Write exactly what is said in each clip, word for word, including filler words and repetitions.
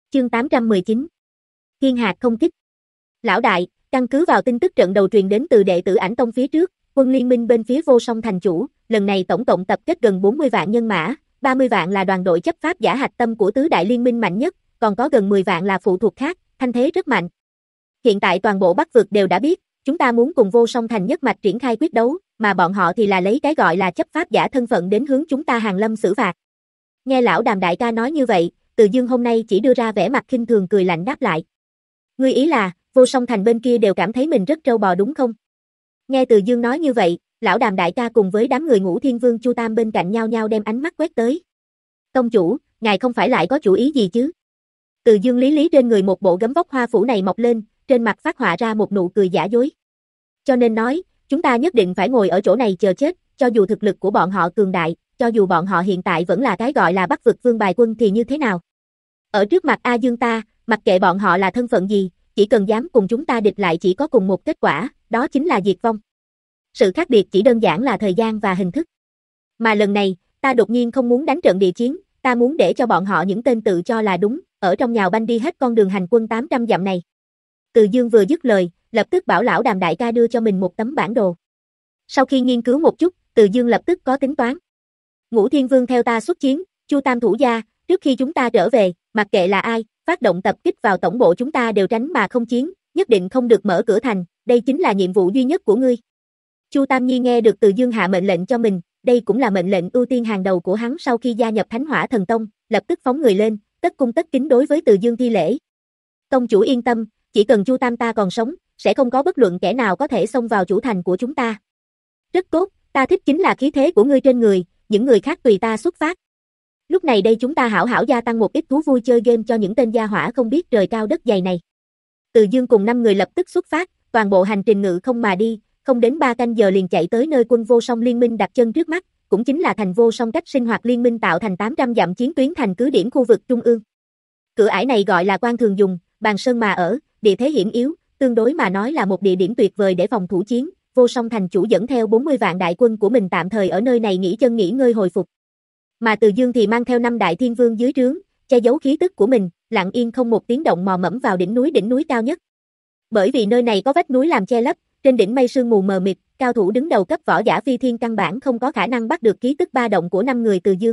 Chương tám trăm mười chín. Thiên hạt không kích. Lão đại, căn cứ vào tin tức trận đầu truyền đến từ đệ tử Ảnh Tông phía trước, quân liên minh bên phía Vô Song thành chủ, lần này tổng cộng tập kết gần bốn mươi vạn nhân mã, ba mươi vạn là đoàn đội chấp pháp giả hạch tâm của tứ đại liên minh mạnh nhất, còn có gần mười vạn là phụ thuộc khác, thanh thế rất mạnh. Hiện tại toàn bộ Bắc vực đều đã biết, chúng ta muốn cùng Vô Song thành nhất mạch triển khai quyết đấu, mà bọn họ thì là lấy cái gọi là chấp pháp giả thân phận đến hướng chúng ta hàng lâm xử phạt. Nghe lão Đàm đại ca nói như vậy, Từ Dương hôm nay chỉ đưa ra vẻ mặt khinh thường cười lạnh đáp lại. Ngươi ý là, Vô Song thành bên kia đều cảm thấy mình rất trâu bò đúng không? Nghe Từ Dương nói như vậy, lão Đàm đại ca cùng với đám người Ngũ Thiên Vương Chu Tam bên cạnh nhau nhau đem ánh mắt quét tới. Tông chủ, ngài không phải lại có chủ ý gì chứ? Từ Dương lý lý trên người một bộ gấm vóc hoa phủ này mọc lên, trên mặt phát họa ra một nụ cười giả dối. Cho nên nói, chúng ta nhất định phải ngồi ở chỗ này chờ chết, cho dù thực lực của bọn họ cường đại, cho dù bọn họ hiện tại vẫn là cái gọi là Bắc vực vương bài quân thì như thế nào? Ở trước mặt A Dương ta, mặc kệ bọn họ là thân phận gì, chỉ cần dám cùng chúng ta địch lại chỉ có cùng một kết quả, đó chính là diệt vong. Sự khác biệt chỉ đơn giản là thời gian và hình thức. Mà lần này, ta đột nhiên không muốn đánh trận địa chiến, ta muốn để cho bọn họ những tên tự cho là đúng, ở trong nhào banh đi hết con đường hành quân tám trăm dặm này. Từ Dương vừa dứt lời, lập tức bảo lão Đàm đại ca đưa cho mình một tấm bản đồ. Sau khi nghiên cứu một chút, Từ Dương lập tức có tính toán. Ngũ Thiên Vương theo ta xuất chiến, Chu Tam thủ gia, trước khi chúng ta trở về, mặc kệ là ai, phát động tập kích vào tổng bộ chúng ta đều tránh mà không chiến, nhất định không được mở cửa thành, đây chính là nhiệm vụ duy nhất của ngươi. Chu Tam Nhi nghe được Từ Dương hạ mệnh lệnh cho mình, đây cũng là mệnh lệnh ưu tiên hàng đầu của hắn sau khi gia nhập Thánh Hỏa Thần Tông, lập tức phóng người lên, tất cung tất kính đối với Từ Dương thi lễ. Tông chủ yên tâm, chỉ cần Chu Tam ta còn sống, sẽ không có bất luận kẻ nào có thể xông vào chủ thành của chúng ta. Rất tốt, ta thích chính là khí thế của ngươi trên người, những người khác tùy ta xuất phát. Lúc này đây chúng ta hảo hảo gia tăng một ít thú vui chơi game cho những tên gia hỏa không biết trời cao đất dày này. Từ Dương cùng năm người lập tức xuất phát, toàn bộ hành trình ngự không mà đi, không đến ba canh giờ liền chạy tới nơi quân Vô Song liên minh đặt chân trước mắt, cũng chính là thành Vô Song cách sinh hoạt liên minh tạo thành tám trăm dặm chiến tuyến thành cứ điểm khu vực trung ương. Cửa ải này gọi là quan thường dùng, bàn sơn mà ở, địa thế hiểm yếu, tương đối mà nói là một địa điểm tuyệt vời để phòng thủ chiến. Vô Song thành chủ dẫn theo bốn mươi vạn đại quân của mình tạm thời ở nơi này nghỉ chân nghỉ ngơi hồi phục. Mà Từ Dương thì mang theo năm đại thiên vương dưới trướng, che giấu khí tức của mình, lặng yên không một tiếng động mò mẫm vào đỉnh núi đỉnh núi cao nhất. Bởi vì nơi này có vách núi làm che lấp, trên đỉnh mây sương mù mờ mịt, cao thủ đứng đầu cấp võ giả phi thiên căn bản không có khả năng bắt được khí tức ba động của năm người Từ Dương.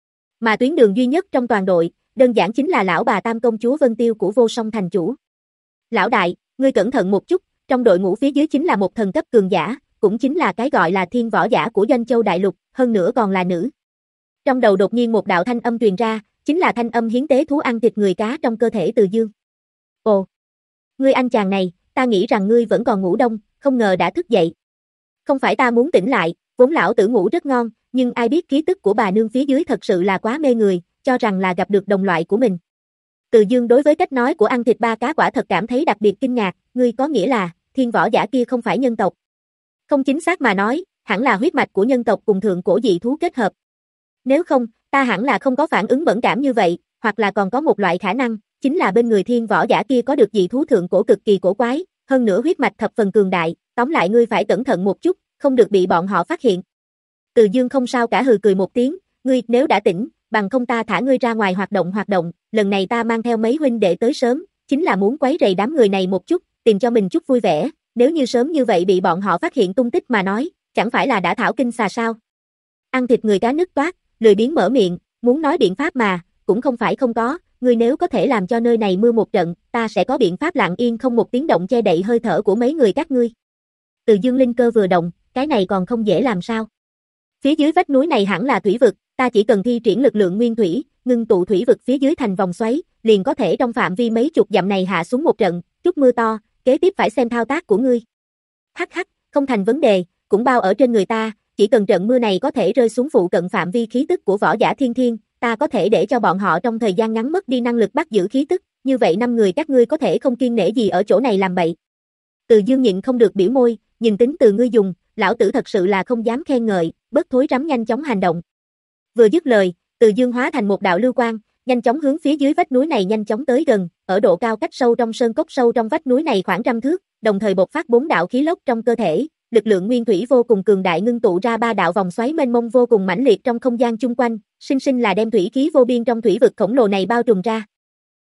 Mà tuyến đường duy nhất trong toàn đội, đơn giản chính là lão bà Tam công chúa Vân Tiêu của Vô Song thành chủ. Lão đại, ngươi cẩn thận một chút, trong đội ngũ phía dưới chính là một thần cấp cường giả, cũng chính là cái gọi là thiên võ giả của Doanh Châu đại lục, hơn nữa còn là nữ. Trong đầu đột nhiên một đạo thanh âm truyền ra, chính là thanh âm hiến tế thú ăn thịt người cá trong cơ thể Từ Dương. Ồ, ngươi anh chàng này, ta nghĩ rằng ngươi vẫn còn ngủ đông, không ngờ đã thức dậy. Không phải ta muốn tỉnh lại, vốn lão tử ngủ rất ngon, nhưng ai biết khí tức của bà nương phía dưới thật sự là quá mê người, cho rằng là gặp được đồng loại của mình. Từ Dương đối với cách nói của ăn thịt ba cá quả thật cảm thấy đặc biệt kinh ngạc, ngươi có nghĩa là, thiên võ giả kia không phải nhân tộc. Không chính xác mà nói, hẳn là huyết mạch của nhân tộc cùng thượng cổ dị thú kết hợp. Nếu không, ta hẳn là không có phản ứng bẩn cảm như vậy, hoặc là còn có một loại khả năng, chính là bên người thiên võ giả kia có được dị thú thượng cổ cực kỳ cổ quái, hơn nữa huyết mạch thập phần cường đại, tóm lại ngươi phải cẩn thận một chút, không được bị bọn họ phát hiện. Từ Dương không sao cả hừ cười một tiếng, ngươi nếu đã tỉnh, bằng không ta thả ngươi ra ngoài hoạt động hoạt động, lần này ta mang theo mấy huynh đệ tới sớm, chính là muốn quấy rầy đám người này một chút, tìm cho mình chút vui vẻ, nếu như sớm như vậy bị bọn họ phát hiện tung tích mà nói, chẳng phải là đã thảo kinh xà sao. Ăn thịt người cá nứt toát, lười biếng mở miệng, muốn nói biện pháp mà, cũng không phải không có, ngươi nếu có thể làm cho nơi này mưa một trận, ta sẽ có biện pháp lặng yên không một tiếng động che đậy hơi thở của mấy người các ngươi. Từ Dương linh cơ vừa động, cái này còn không dễ làm sao. Phía dưới vách núi này hẳn là thủy vực, ta chỉ cần thi triển lực lượng nguyên thủy, ngưng tụ thủy vực phía dưới thành vòng xoáy, liền có thể trong phạm vi mấy chục dặm này hạ xuống một trận, chút mưa to, kế tiếp phải xem thao tác của ngươi. Hắc hắc, không thành vấn đề, cũng bao ở trên người ta, chỉ cần trận mưa này có thể rơi xuống phụ cận phạm vi khí tức của võ giả thiên thiên, ta có thể để cho bọn họ trong thời gian ngắn mất đi năng lực bắt giữ khí tức, như vậy năm người các ngươi có thể không kiêng nể gì ở chỗ này làm bậy. Từ Dương nhịn không được biểu môi, nhìn tính từ ngươi dùng, lão tử thật sự là không dám khen ngợi, bớt thối rắm nhanh chóng hành động. Vừa dứt lời, Từ Dương hóa thành một đạo lưu quang, nhanh chóng hướng phía dưới vách núi này nhanh chóng tới gần, ở độ cao cách sâu trong sơn cốc sâu trong vách núi này khoảng trăm thước, đồng thời bộc phát bốn đạo khí lốc trong cơ thể, lực lượng nguyên thủy vô cùng cường đại ngưng tụ ra ba đạo vòng xoáy mênh mông vô cùng mãnh liệt trong không gian chung quanh, sinh sinh là đem thủy khí vô biên trong thủy vực khổng lồ này bao trùm ra.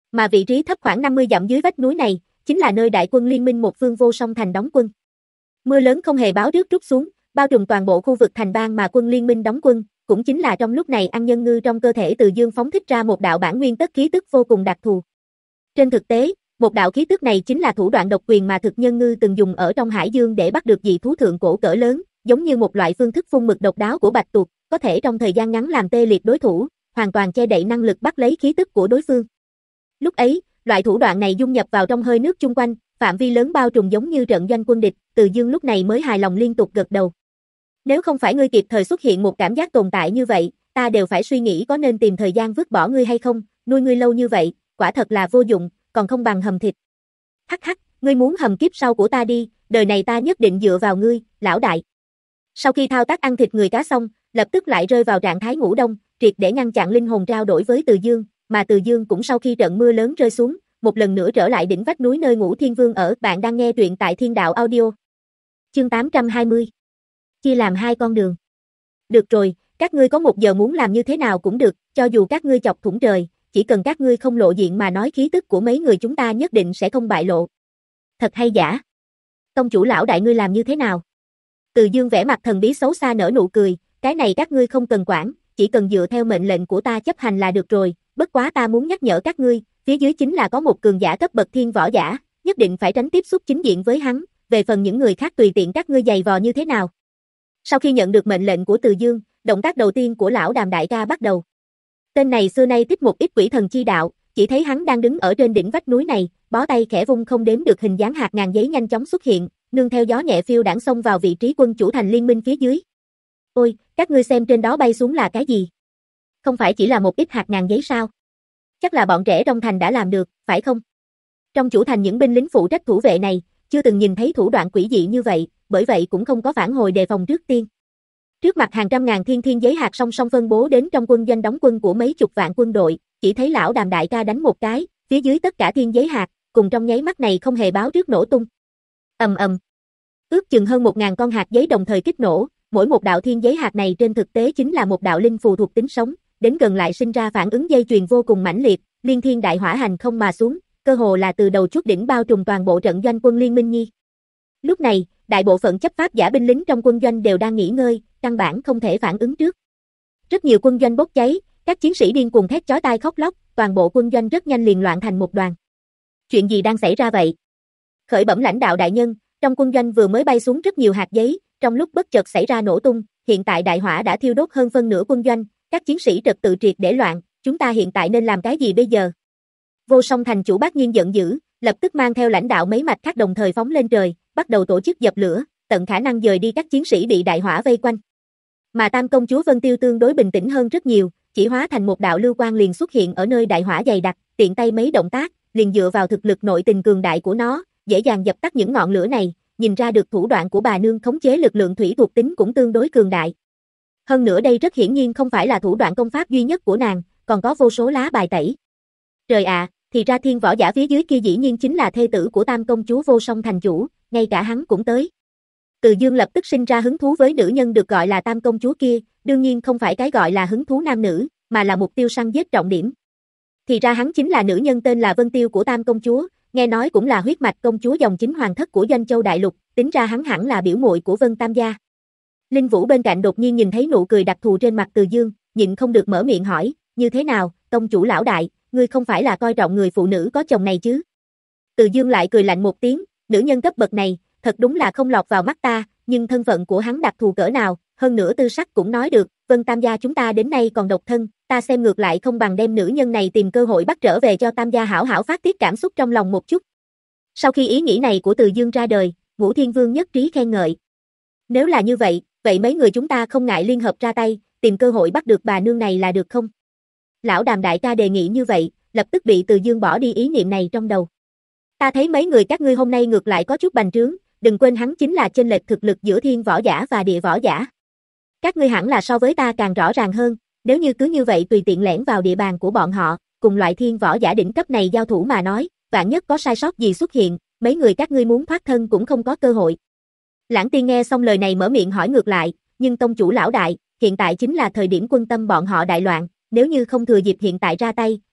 Mà vị trí thấp khoảng năm mươi dặm dưới vách núi này, chính là nơi đại quân liên minh một phương Vô Song Thành đóng quân. Mưa lớn không hề báo trước trút xuống, bao trùm toàn bộ khu vực thành bang mà quân liên minh đóng quân, cũng chính là trong lúc này Ăn Nhân Ngư trong cơ thể Từ Dương phóng thích ra một đạo bản nguyên tất khí tức vô cùng đặc thù. Trên thực tế, một đạo khí tức này chính là thủ đoạn độc quyền mà Thực Nhân Ngư từng dùng ở trong hải dương để bắt được dị thú thượng cổ cỡ lớn, giống như một loại phương thức phun mực độc đáo của bạch tuộc, có thể trong thời gian ngắn làm tê liệt đối thủ, hoàn toàn che đậy năng lực bắt lấy khí tức của đối phương. Lúc ấy, loại thủ đoạn này dung nhập vào trong hơi nước chung quanh, phạm vi lớn bao trùm giống như trận doanh quân địch, Từ Dương lúc này mới hài lòng liên tục gật đầu. Nếu không phải ngươi kịp thời xuất hiện một cảm giác tồn tại như vậy, ta đều phải suy nghĩ có nên tìm thời gian vứt bỏ ngươi hay không, nuôi ngươi lâu như vậy, quả thật là vô dụng, còn không bằng hầm thịt. Hắc hắc, ngươi muốn hầm kiếp sau của ta đi, đời này ta nhất định dựa vào ngươi, lão đại. Sau khi thao tác ăn thịt người cá xong, lập tức lại rơi vào trạng thái ngủ đông, triệt để ngăn chặn linh hồn trao đổi với Từ Dương, mà Từ Dương cũng sau khi trận mưa lớn rơi xuống, một lần nữa trở lại đỉnh vách núi nơi Ngũ Thiên Vương ở. Bạn đang nghe truyện tại Thiên Đạo Audio. Chương tám trăm hai mươi. Chia làm hai con đường. Được rồi, các ngươi có một giờ muốn làm như thế nào cũng được, cho dù các ngươi chọc thủng trời, chỉ cần các ngươi không lộ diện mà nói khí tức của mấy người chúng ta nhất định sẽ không bại lộ. Thật hay giả? Tông chủ lão đại ngươi làm như thế nào? Từ Dương vẻ mặt thần bí xấu xa nở nụ cười, cái này các ngươi không cần quản, chỉ cần dựa theo mệnh lệnh của ta chấp hành là được rồi, bất quá ta muốn nhắc nhở các ngươi, phía dưới chính là có một cường giả cấp bậc thiên võ giả, nhất định phải tránh tiếp xúc chính diện với hắn, về phần những người khác tùy tiện các ngươi giày vò như thế nào. Sau khi nhận được mệnh lệnh của Từ Dương, động tác đầu tiên của lão Đàm đại ca bắt đầu. Tên này xưa nay thích một ít quỷ thần chi đạo, chỉ thấy hắn đang đứng ở trên đỉnh vách núi này, bó tay khẽ vung không đếm được hình dáng hạt ngàn giấy nhanh chóng xuất hiện, nương theo gió nhẹ phiêu đãng xông vào vị trí quân chủ thành liên minh phía dưới. Ôi, các ngươi xem trên đó bay xuống là cái gì? Không phải chỉ là một ít hạt ngàn giấy sao? Chắc là bọn trẻ trong thành đã làm được, phải không? Trong chủ thành những binh lính phụ trách thủ vệ này, chưa từng nhìn thấy thủ đoạn quỷ dị như vậy, bởi vậy cũng không có phản hồi đề phòng trước tiên. Trước mặt hàng trăm ngàn thiên thiên giấy hạt song song phân bố đến trong quân doanh đóng quân của mấy chục vạn quân đội, chỉ thấy lão Đàm đại ca đánh một cái, phía dưới tất cả thiên giấy hạt, cùng trong nháy mắt này không hề báo trước nổ tung. Ầm ầm. Ước chừng hơn một ngàn con hạt giấy đồng thời kích nổ, mỗi một đạo thiên giấy hạt này trên thực tế chính là một đạo linh phù thuộc tính sống, đến gần lại sinh ra phản ứng dây chuyền vô cùng mãnh liệt, liên thiên đại hỏa hành không mà xuống, cơ hồ là từ đầu chút đỉnh bao trùm toàn bộ trận doanh quân liên minh nhi. Lúc này, đại bộ phận chấp pháp giả binh lính trong quân doanh đều đang nghỉ ngơi, căn bản không thể phản ứng trước. Rất nhiều quân doanh bốc cháy, các chiến sĩ điên cuồng thét chói tai khóc lóc, toàn bộ quân doanh rất nhanh liền loạn thành một đoàn. Chuyện gì đang xảy ra vậy? Khởi bẩm lãnh đạo đại nhân, trong quân doanh vừa mới bay xuống rất nhiều hạt giấy, trong lúc bất chợt xảy ra nổ tung, hiện tại đại hỏa đã thiêu đốt hơn phân nửa quân doanh, các chiến sĩ trật tự triệt để loạn, chúng ta hiện tại nên làm cái gì bây giờ? Vô Song thành chủ Bác Nhiên giận dữ, lập tức mang theo lãnh đạo mấy mạch khác đồng thời phóng lên trời, bắt đầu tổ chức dập lửa, tận khả năng dời đi các chiến sĩ bị đại hỏa vây quanh. Mà Tam công chúa Vân Tiêu tương đối bình tĩnh hơn rất nhiều, chỉ hóa thành một đạo lưu quang liền xuất hiện ở nơi đại hỏa dày đặc, tiện tay mấy động tác, liền dựa vào thực lực nội tình cường đại của nó, dễ dàng dập tắt những ngọn lửa này, nhìn ra được thủ đoạn của bà nương khống chế lực lượng thủy thuộc tính cũng tương đối cường đại. Hơn nữa đây rất hiển nhiên không phải là thủ đoạn công pháp duy nhất của nàng, còn có vô số lá bài tẩy. Trời ạ, à, thì ra thiên võ giả phía dưới kia dĩ nhiên chính là thê tử của Tam công chúa Vô Song thành chủ, ngay cả hắn cũng tới. Từ Dương lập tức sinh ra hứng thú với nữ nhân được gọi là Tam công chúa kia, đương nhiên không phải cái gọi là hứng thú nam nữ, mà là mục tiêu săn giết trọng điểm. Thì ra hắn chính là nữ nhân tên là Vân Tiêu của Tam công chúa, nghe nói cũng là huyết mạch công chúa dòng chính hoàng thất của Doanh Châu đại lục, tính ra hắn hẳn là biểu muội của Vân Tam gia. Linh Vũ bên cạnh đột nhiên nhìn thấy nụ cười đặc thù trên mặt Từ Dương, nhịn không được mở miệng hỏi, như thế nào, tông chủ lão đại, ngươi không phải là coi trọng người phụ nữ có chồng này chứ? Từ Dương lại cười lạnh một tiếng, nữ nhân cấp bậc này, thật đúng là không lọt vào mắt ta, nhưng thân phận của hắn đặc thù cỡ nào, hơn nữa tư sắc cũng nói được, Vân Tam gia chúng ta đến nay còn độc thân, ta xem ngược lại không bằng đem nữ nhân này tìm cơ hội bắt trở về cho Tam gia hảo hảo phát tiết cảm xúc trong lòng một chút. Sau khi ý nghĩ này của Từ Dương ra đời, Ngũ Thiên Vương nhất trí khen ngợi. Nếu là như vậy, vậy mấy người chúng ta không ngại liên hợp ra tay, tìm cơ hội bắt được bà nương này là được không? Lão Đàm đại ca đề nghị như vậy, lập tức bị Từ Dương bỏ đi ý niệm này trong đầu. Ta thấy mấy người các ngươi hôm nay ngược lại có chút bành trướng, đừng quên hắn chính là chênh lệch thực lực giữa thiên võ giả và địa võ giả. Các ngươi hẳn là so với ta càng rõ ràng hơn, nếu như cứ như vậy tùy tiện lẻn vào địa bàn của bọn họ, cùng loại thiên võ giả đỉnh cấp này giao thủ mà nói, vạn nhất có sai sót gì xuất hiện, mấy người các ngươi muốn thoát thân cũng không có cơ hội. Lãng Tiên nghe xong lời này mở miệng hỏi ngược lại, nhưng tông chủ lão đại, hiện tại chính là thời điểm quân tâm bọn họ đại loạn, nếu như không thừa dịp hiện tại ra tay,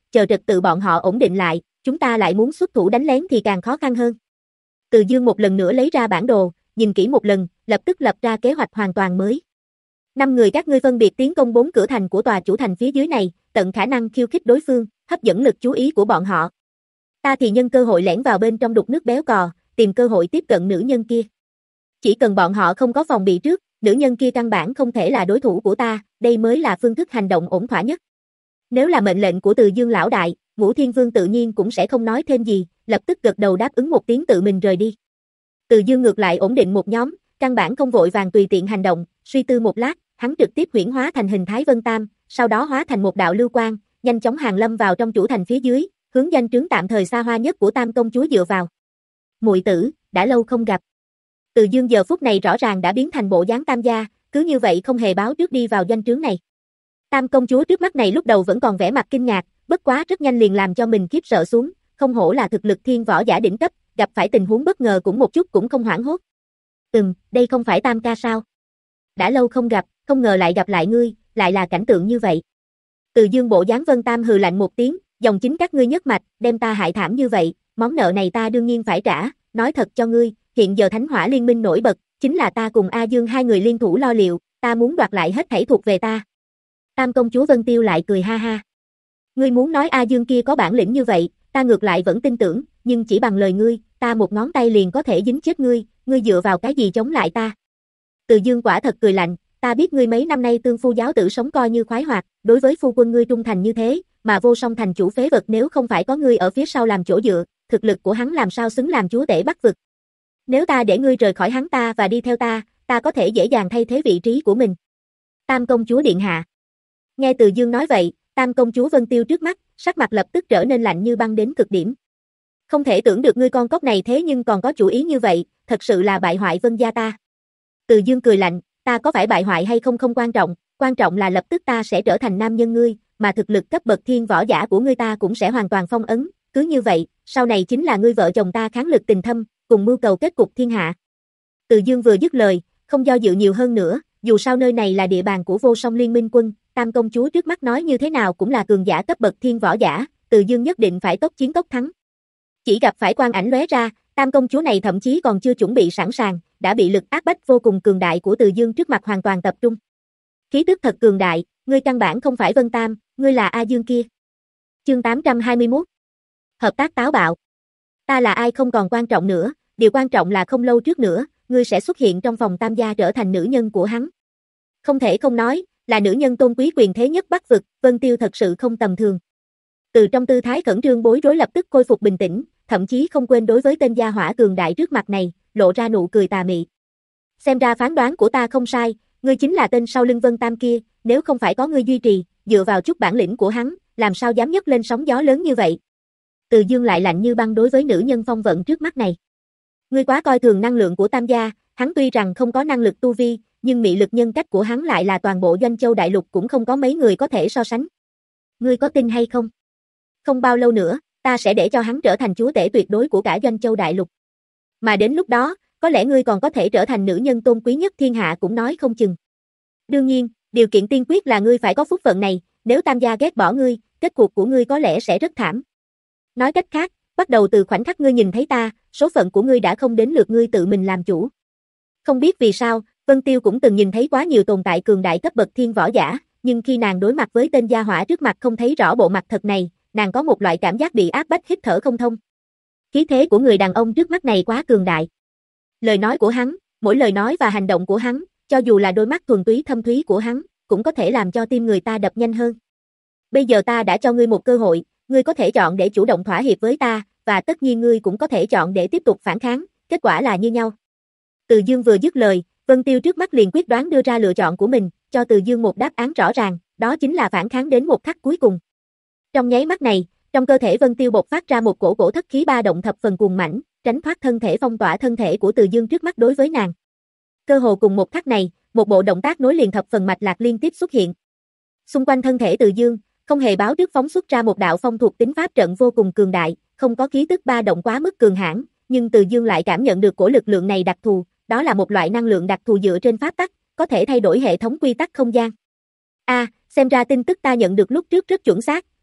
chờ trật tự bọn họ ổn định lại, chúng ta lại muốn xuất thủ đánh lén thì càng khó khăn hơn. Từ Dương một lần nữa lấy ra bản đồ, nhìn kỹ một lần, lập tức lập ra kế hoạch hoàn toàn mới. Năm người các ngươi phân biệt tiến công bốn cửa thành của tòa chủ thành phía dưới này, tận khả năng khiêu khích đối phương, hấp dẫn lực chú ý của bọn họ. Ta thì nhân cơ hội lẻn vào bên trong đục nước béo cò, tìm cơ hội tiếp cận nữ nhân kia. Chỉ cần bọn họ không có phòng bị trước, nữ nhân kia căn bản không thể là đối thủ của ta, đây mới là phương thức hành động ổn thỏa nhất. Nếu là mệnh lệnh của Từ Dương lão đại, Ngũ Thiên Vương tự nhiên cũng sẽ không nói thêm gì, lập tức gật đầu đáp ứng một tiếng tự mình rời đi. Từ Dương ngược lại ổn định một nhóm, căn bản không vội vàng tùy tiện hành động, suy tư một lát, hắn trực tiếp huyễn hóa thành hình thái Vân Tam, sau đó hóa thành một đạo lưu quang, nhanh chóng hàng lâm vào trong chủ thành phía dưới, hướng doanh trướng tạm thời xa hoa nhất của Tam công chúa dựa vào. Muội tử, đã lâu không gặp. Từ Dương giờ phút này rõ ràng đã biến thành bộ dáng Tam gia, cứ như vậy không hề báo trước đi vào doanh trướng này. Tam công chúa trước mắt này lúc đầu vẫn còn vẻ mặt kinh ngạc, bất quá rất nhanh liền làm cho mình khiếp sợ xuống, không hổ là thực lực thiên võ giả đỉnh cấp, gặp phải tình huống bất ngờ cũng một chút cũng không hoảng hốt. Ừm, đây không phải Tam ca sao? Đã lâu không gặp, không ngờ lại gặp lại ngươi, lại là cảnh tượng như vậy. Từ Dương bộ dáng Vân Tam hừ lạnh một tiếng, dòng chính các ngươi nhất mạch, đem ta hại thảm như vậy, món nợ này ta đương nhiên phải trả, nói thật cho ngươi, hiện giờ Thánh Hỏa Liên minh nổi bật, chính là ta cùng A Dương hai người liên thủ lo liệu, ta muốn đoạt lại hết thảy thuộc về ta. Tam công chúa Vân Tiêu lại cười ha ha. Ngươi muốn nói A Dương kia có bản lĩnh như vậy, ta ngược lại vẫn tin tưởng, nhưng chỉ bằng lời ngươi, ta một ngón tay liền có thể dính chết ngươi, ngươi dựa vào cái gì chống lại ta? Từ Dương quả thật cười lạnh, ta biết ngươi mấy năm nay tương phu giáo tử sống coi như khoái hoạt, đối với phu quân ngươi trung thành như thế, mà Vô Song thành chủ phế vật nếu không phải có ngươi ở phía sau làm chỗ dựa, thực lực của hắn làm sao xứng làm chúa tể Bắc vực. Nếu ta để ngươi rời khỏi hắn ta và đi theo ta, ta có thể dễ dàng thay thế vị trí của mình. Tam công chúa điện hạ. Nghe Từ Dương nói vậy, Tam công chúa Vân Tiêu trước mắt, sắc mặt lập tức trở nên lạnh như băng đến cực điểm. Không thể tưởng được ngươi con cóc này thế nhưng còn có chủ ý như vậy, thật sự là bại hoại Vân gia ta. Từ Dương cười lạnh, ta có phải bại hoại hay không không quan trọng, quan trọng là lập tức ta sẽ trở thành nam nhân ngươi, mà thực lực cấp bậc thiên võ giả của ngươi ta cũng sẽ hoàn toàn phong ấn, cứ như vậy, sau này chính là ngươi vợ chồng ta kháng lực tình thâm, cùng mưu cầu kết cục thiên hạ. Từ Dương vừa dứt lời, không do dự nhiều hơn nữa, dù sao nơi này là địa bàn của Vô Song Liên minh quân, Tam công chúa trước mắt nói như thế nào cũng là cường giả cấp bậc thiên võ giả, Từ Dương nhất định phải tốc chiến tốc thắng. Chỉ gặp phải quang ảnh lóe ra, Tam công chúa này thậm chí còn chưa chuẩn bị sẵn sàng, đã bị lực áp bách vô cùng cường đại của Từ Dương trước mặt hoàn toàn tập trung. Khí tức thật cường đại, ngươi căn bản không phải Vân Tam, ngươi là A Dương kia. Chương tám trăm hai mươi mốt. Hợp tác táo bạo. Ta là ai không còn quan trọng nữa, điều quan trọng là không lâu trước nữa, ngươi sẽ xuất hiện trong phòng Tam gia trở thành nữ nhân của hắn. Không thể không nói, là nữ nhân tôn quý quyền thế nhất Bắc vực, Vân Tiêu thật sự không tầm thường. Từ trong tư thái khẩn trương bối rối lập tức khôi phục bình tĩnh, thậm chí không quên đối với tên gia hỏa cường đại trước mặt này, lộ ra nụ cười tà mị. Xem ra phán đoán của ta không sai, ngươi chính là tên sau lưng Vân Tam kia, nếu không phải có ngươi duy trì, dựa vào chút bản lĩnh của hắn, làm sao dám nhấc lên sóng gió lớn như vậy. Từ Dương lại lạnh như băng đối với nữ nhân phong vận trước mắt này. Ngươi quá coi thường năng lượng của Tam gia, hắn tuy rằng không có năng lực tu vi, nhưng mị lực nhân cách của hắn lại là toàn bộ Doanh Châu đại lục cũng không có mấy người có thể so sánh. Ngươi có tin hay không? Không bao lâu nữa, ta sẽ để cho hắn trở thành chúa tể tuyệt đối của cả Doanh Châu đại lục. Mà đến lúc đó, có lẽ ngươi còn có thể trở thành nữ nhân tôn quý nhất thiên hạ cũng nói không chừng. Đương nhiên, điều kiện tiên quyết là ngươi phải có phúc phận này, nếu Tam gia ghét bỏ ngươi, kết cục của ngươi có lẽ sẽ rất thảm. Nói cách khác, bắt đầu từ khoảnh khắc ngươi nhìn thấy ta, số phận của ngươi đã không đến lượt ngươi tự mình làm chủ. Không biết vì sao, Vân Tiêu cũng từng nhìn thấy quá nhiều tồn tại cường đại cấp bậc thiên võ giả, nhưng khi nàng đối mặt với tên gia hỏa trước mặt không thấy rõ bộ mặt thật này, nàng có một loại cảm giác bị áp bách hít thở không thông. Khí thế của người đàn ông trước mắt này quá cường đại. Lời nói của hắn, mỗi lời nói và hành động của hắn, cho dù là đôi mắt thuần túy thâm thúy của hắn, cũng có thể làm cho tim người ta đập nhanh hơn. Bây giờ ta đã cho ngươi một cơ hội, ngươi có thể chọn để chủ động thỏa hiệp với ta, và tất nhiên ngươi cũng có thể chọn để tiếp tục phản kháng, kết quả là như nhau. Từ Dương vừa dứt lời, Vân Tiêu trước mắt liền quyết đoán đưa ra lựa chọn của mình, cho Từ Dương một đáp án rõ ràng, đó chính là phản kháng đến một khắc cuối cùng. Trong nháy mắt này, trong cơ thể Vân Tiêu bộc phát ra một cổ cổ thất khí ba động thập phần cuồng mãnh, tránh thoát thân thể phong tỏa thân thể của Từ Dương trước mắt đối với nàng. Cơ hồ cùng một khắc này, một bộ động tác nối liền thập phần mạch lạc liên tiếp xuất hiện. Xung quanh thân thể Từ Dương, không hề báo trước phóng xuất ra một đạo phong thuộc tính pháp trận vô cùng cường đại, không có khí tức ba động quá mức cường hãn, nhưng Từ Dương lại cảm nhận được cổ lực lượng này đặc thù, đó là một loại năng lượng đặc thù dựa trên pháp tắc, có thể thay đổi hệ thống quy tắc không gian. A, à, xem ra tin tức ta nhận được lúc trước rất chuẩn xác,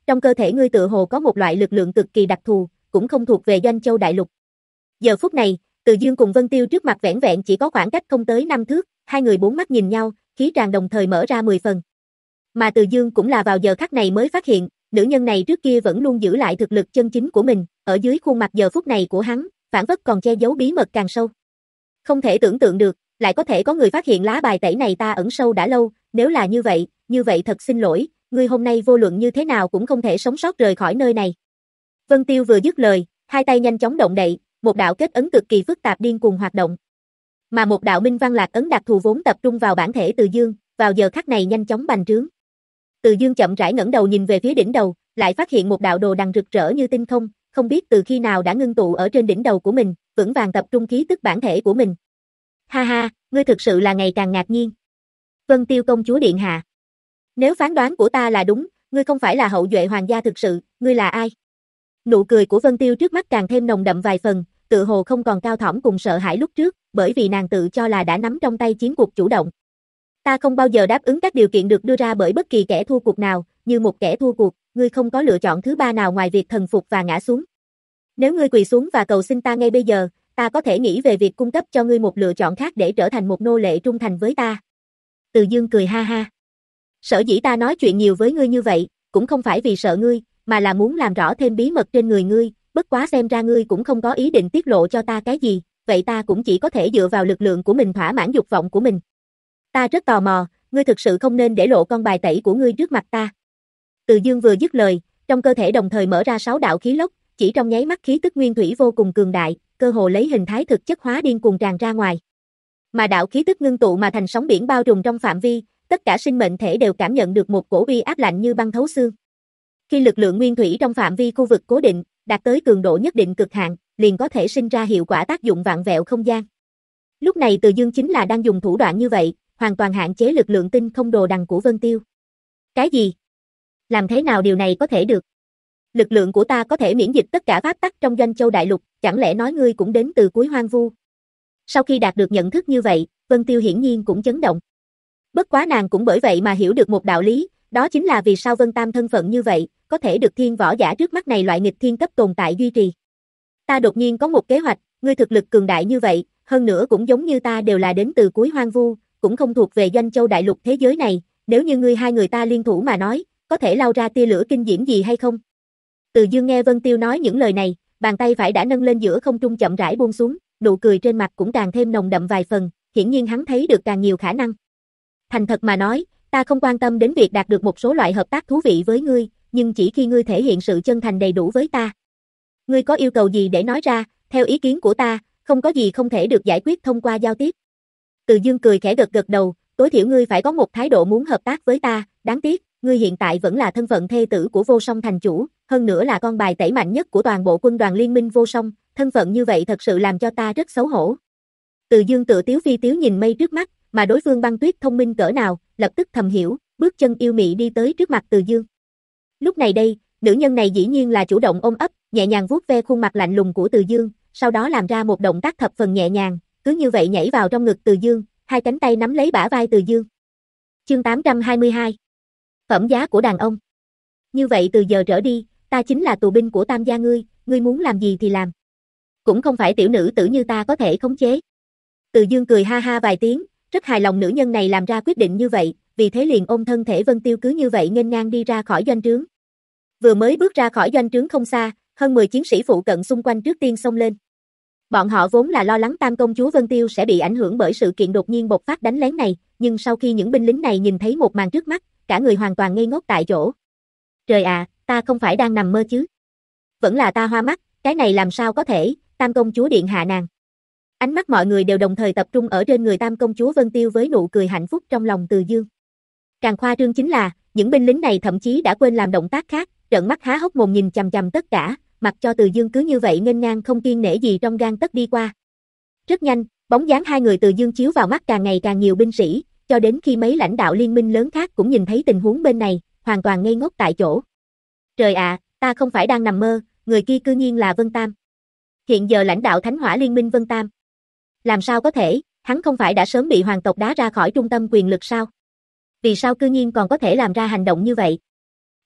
trong cơ thể ngươi tựa hồ có một loại lực lượng cực kỳ đặc thù, cũng không thuộc về Doanh Châu Đại Lục. Giờ phút này, Từ Dương cùng Vân Tiêu trước mặt vẻn vẹn chỉ có khoảng cách không tới năm thước, hai người bốn mắt nhìn nhau, khí tràng đồng thời mở ra mười phần. Mà Từ Dương cũng là vào giờ khắc này mới phát hiện, nữ nhân này trước kia vẫn luôn giữ lại thực lực chân chính của mình, ở dưới khuôn mặt giờ phút này của hắn, phản phất còn che giấu bí mật càng sâu. Không thể tưởng tượng được, lại có thể có người phát hiện lá bài tẩy này ta ẩn sâu đã lâu, nếu là như vậy, như vậy thật xin lỗi, ngươi hôm nay vô luận như thế nào cũng không thể sống sót rời khỏi nơi này. Vân Tiêu vừa dứt lời, hai tay nhanh chóng động đậy, một đạo kết ấn cực kỳ phức tạp điên cuồng hoạt động. Mà một đạo minh văn lạc ấn đặc thù vốn tập trung vào bản thể Từ Dương, vào giờ khắc này nhanh chóng bành trướng. Từ Dương chậm rãi ngẩng đầu nhìn về phía đỉnh đầu, lại phát hiện một đạo đồ đằng rực rỡ như tinh không, không biết từ khi nào đã ngưng tụ ở trên đỉnh đầu của mình, vững vàng tập trung khí tức bản thể của mình. Ha ha, ngươi thực sự là ngày càng ngạc nhiên. Vân Tiêu công chúa điện hạ. Nếu phán đoán của ta là đúng, ngươi không phải là hậu duệ hoàng gia thực sự, ngươi là ai? Nụ cười của Vân Tiêu trước mắt càng thêm nồng đậm vài phần, tự hồ không còn cao thỏm cùng sợ hãi lúc trước, bởi vì nàng tự cho là đã nắm trong tay chiến cuộc chủ động. Ta không bao giờ đáp ứng các điều kiện được đưa ra bởi bất kỳ kẻ thua cuộc nào, như một kẻ thua cuộc, ngươi không có lựa chọn thứ ba nào ngoài việc thần phục và ngã xuống. Nếu ngươi quỳ xuống và cầu xin ta ngay bây giờ, ta có thể nghĩ về việc cung cấp cho ngươi một lựa chọn khác để trở thành một nô lệ trung thành với ta. Từ Dương cười ha ha. Sở dĩ ta nói chuyện nhiều với ngươi như vậy, cũng không phải vì sợ ngươi, mà là muốn làm rõ thêm bí mật trên người ngươi, bất quá xem ra ngươi cũng không có ý định tiết lộ cho ta cái gì, vậy ta cũng chỉ có thể dựa vào lực lượng của mình thỏa mãn dục vọng của mình. Ta rất tò mò, ngươi thực sự không nên để lộ con bài tẩy của ngươi trước mặt ta. Từ Dương vừa dứt lời, trong cơ thể đồng thời mở ra sáu đạo khí lốc, chỉ trong nháy mắt khí tức nguyên thủy vô cùng cường đại, cơ hồ lấy hình thái thực chất hóa điên cuồng tràn ra ngoài. Mà đạo khí tức ngưng tụ mà thành sóng biển bao trùm trong phạm vi, tất cả sinh mệnh thể đều cảm nhận được một cổ uy áp lạnh như băng thấu xương. Khi lực lượng nguyên thủy trong phạm vi khu vực cố định, đạt tới cường độ nhất định cực hạn, liền có thể sinh ra hiệu quả tác dụng vạn vẹo không gian. Lúc này Từ Dương chính là đang dùng thủ đoạn như vậy, hoàn toàn hạn chế lực lượng tinh không đồ đằng của Vân Tiêu. Cái gì? Làm thế nào điều này có thể được? Lực lượng của ta có thể miễn dịch tất cả pháp tắc trong Doanh Châu Đại Lục, chẳng lẽ nói ngươi cũng đến từ cuối hoang vu? Sau khi đạt được nhận thức như vậy, Vân Tiêu hiển nhiên cũng chấn động. Bất quá nàng cũng bởi vậy mà hiểu được một đạo lý, đó chính là vì sao Vân Tam thân phận như vậy, có thể được thiên võ giả trước mắt này loại nghịch thiên cấp tồn tại duy trì. Ta đột nhiên có một kế hoạch, ngươi thực lực cường đại như vậy, hơn nữa cũng giống như ta đều là đến từ cuối hoang vu, cũng không thuộc về Doanh Châu Đại Lục thế giới này, nếu như ngươi hai người ta liên thủ mà nói, có thể lao ra tia lửa kinh diễm gì hay không? Từ Dương nghe Vân Tiêu nói những lời này, bàn tay phải đã nâng lên giữa không trung chậm rãi buông xuống, nụ cười trên mặt cũng càng thêm nồng đậm vài phần, hiển nhiên hắn thấy được càng nhiều khả năng. Thành thật mà nói, ta không quan tâm đến việc đạt được một số loại hợp tác thú vị với ngươi, nhưng chỉ khi ngươi thể hiện sự chân thành đầy đủ với ta. Ngươi có yêu cầu gì để nói ra, theo ý kiến của ta, không có gì không thể được giải quyết thông qua giao tiếp. Từ Dương cười khẽ gật gật đầu, tối thiểu ngươi phải có một thái độ muốn hợp tác với ta, đáng tiếc, ngươi hiện tại vẫn là thân phận thê tử của Vô Song thành chủ, hơn nữa là con bài tẩy mạnh nhất của toàn bộ quân đoàn liên minh Vô Song, thân phận như vậy thật sự làm cho ta rất xấu hổ. Từ Dương tự tiếu phi tiếu nhìn mây trước mắt, mà đối phương Băng Tuyết thông minh cỡ nào, lập tức thầm hiểu, bước chân yêu mị đi tới trước mặt Từ Dương. Lúc này đây, nữ nhân này dĩ nhiên là chủ động ôm ấp, nhẹ nhàng vuốt ve khuôn mặt lạnh lùng của Từ Dương, sau đó làm ra một động tác thập phần nhẹ nhàng, cứ như vậy nhảy vào trong ngực Từ Dương, hai cánh tay nắm lấy bả vai Từ Dương. Chương tám trăm hai mươi hai. Phẩm giá của đàn ông. Như vậy từ giờ trở đi, ta chính là tù binh của Tam gia ngươi, ngươi muốn làm gì thì làm. Cũng không phải tiểu nữ tử như ta có thể khống chế. Từ Dương cười ha ha vài tiếng, rất hài lòng nữ nhân này làm ra quyết định như vậy, vì thế liền ôm thân thể Vân Tiêu cứ như vậy nghênh ngang đi ra khỏi doanh trướng. Vừa mới bước ra khỏi doanh trướng không xa, hơn mười chiến sĩ phụ cận xung quanh trước tiên xông lên. Bọn họ vốn là lo lắng Tam công chúa Vân Tiêu sẽ bị ảnh hưởng bởi sự kiện đột nhiên bộc phát đánh lén này, nhưng sau khi những binh lính này nhìn thấy một màn trước mắt, cả người hoàn toàn ngây ngốc tại chỗ. Trời ạ, à, ta không phải đang nằm mơ chứ? Vẫn là ta hoa mắt, cái này làm sao có thể, Tam công chúa điện hạ nàng. Ánh mắt mọi người đều đồng thời tập trung ở trên người Tam công chúa Vân Tiêu với nụ cười hạnh phúc trong lòng Từ Dương. Càng khoa trương chính là, những binh lính này thậm chí đã quên làm động tác khác, trợn mắt há hốc mồm nhìn chằm chằm tất cả, mặc cho Từ Dương cứ như vậy nghênh ngang không kiêng nể gì trong gang tấc đi qua. Rất nhanh, bóng dáng hai người Từ Dương chiếu vào mắt càng ngày càng nhiều binh sĩ, cho đến khi mấy lãnh đạo liên minh lớn khác cũng nhìn thấy tình huống bên này, hoàn toàn ngây ngốc tại chỗ. Trời ạ, à, ta không phải đang nằm mơ, người kia cư nhiên là Vân Tam. Hiện giờ lãnh đạo Thánh Hỏa Liên minh Vân Tam. Làm sao có thể, hắn không phải đã sớm bị hoàng tộc đá ra khỏi trung tâm quyền lực sao? Vì sao cư nhiên còn có thể làm ra hành động như vậy?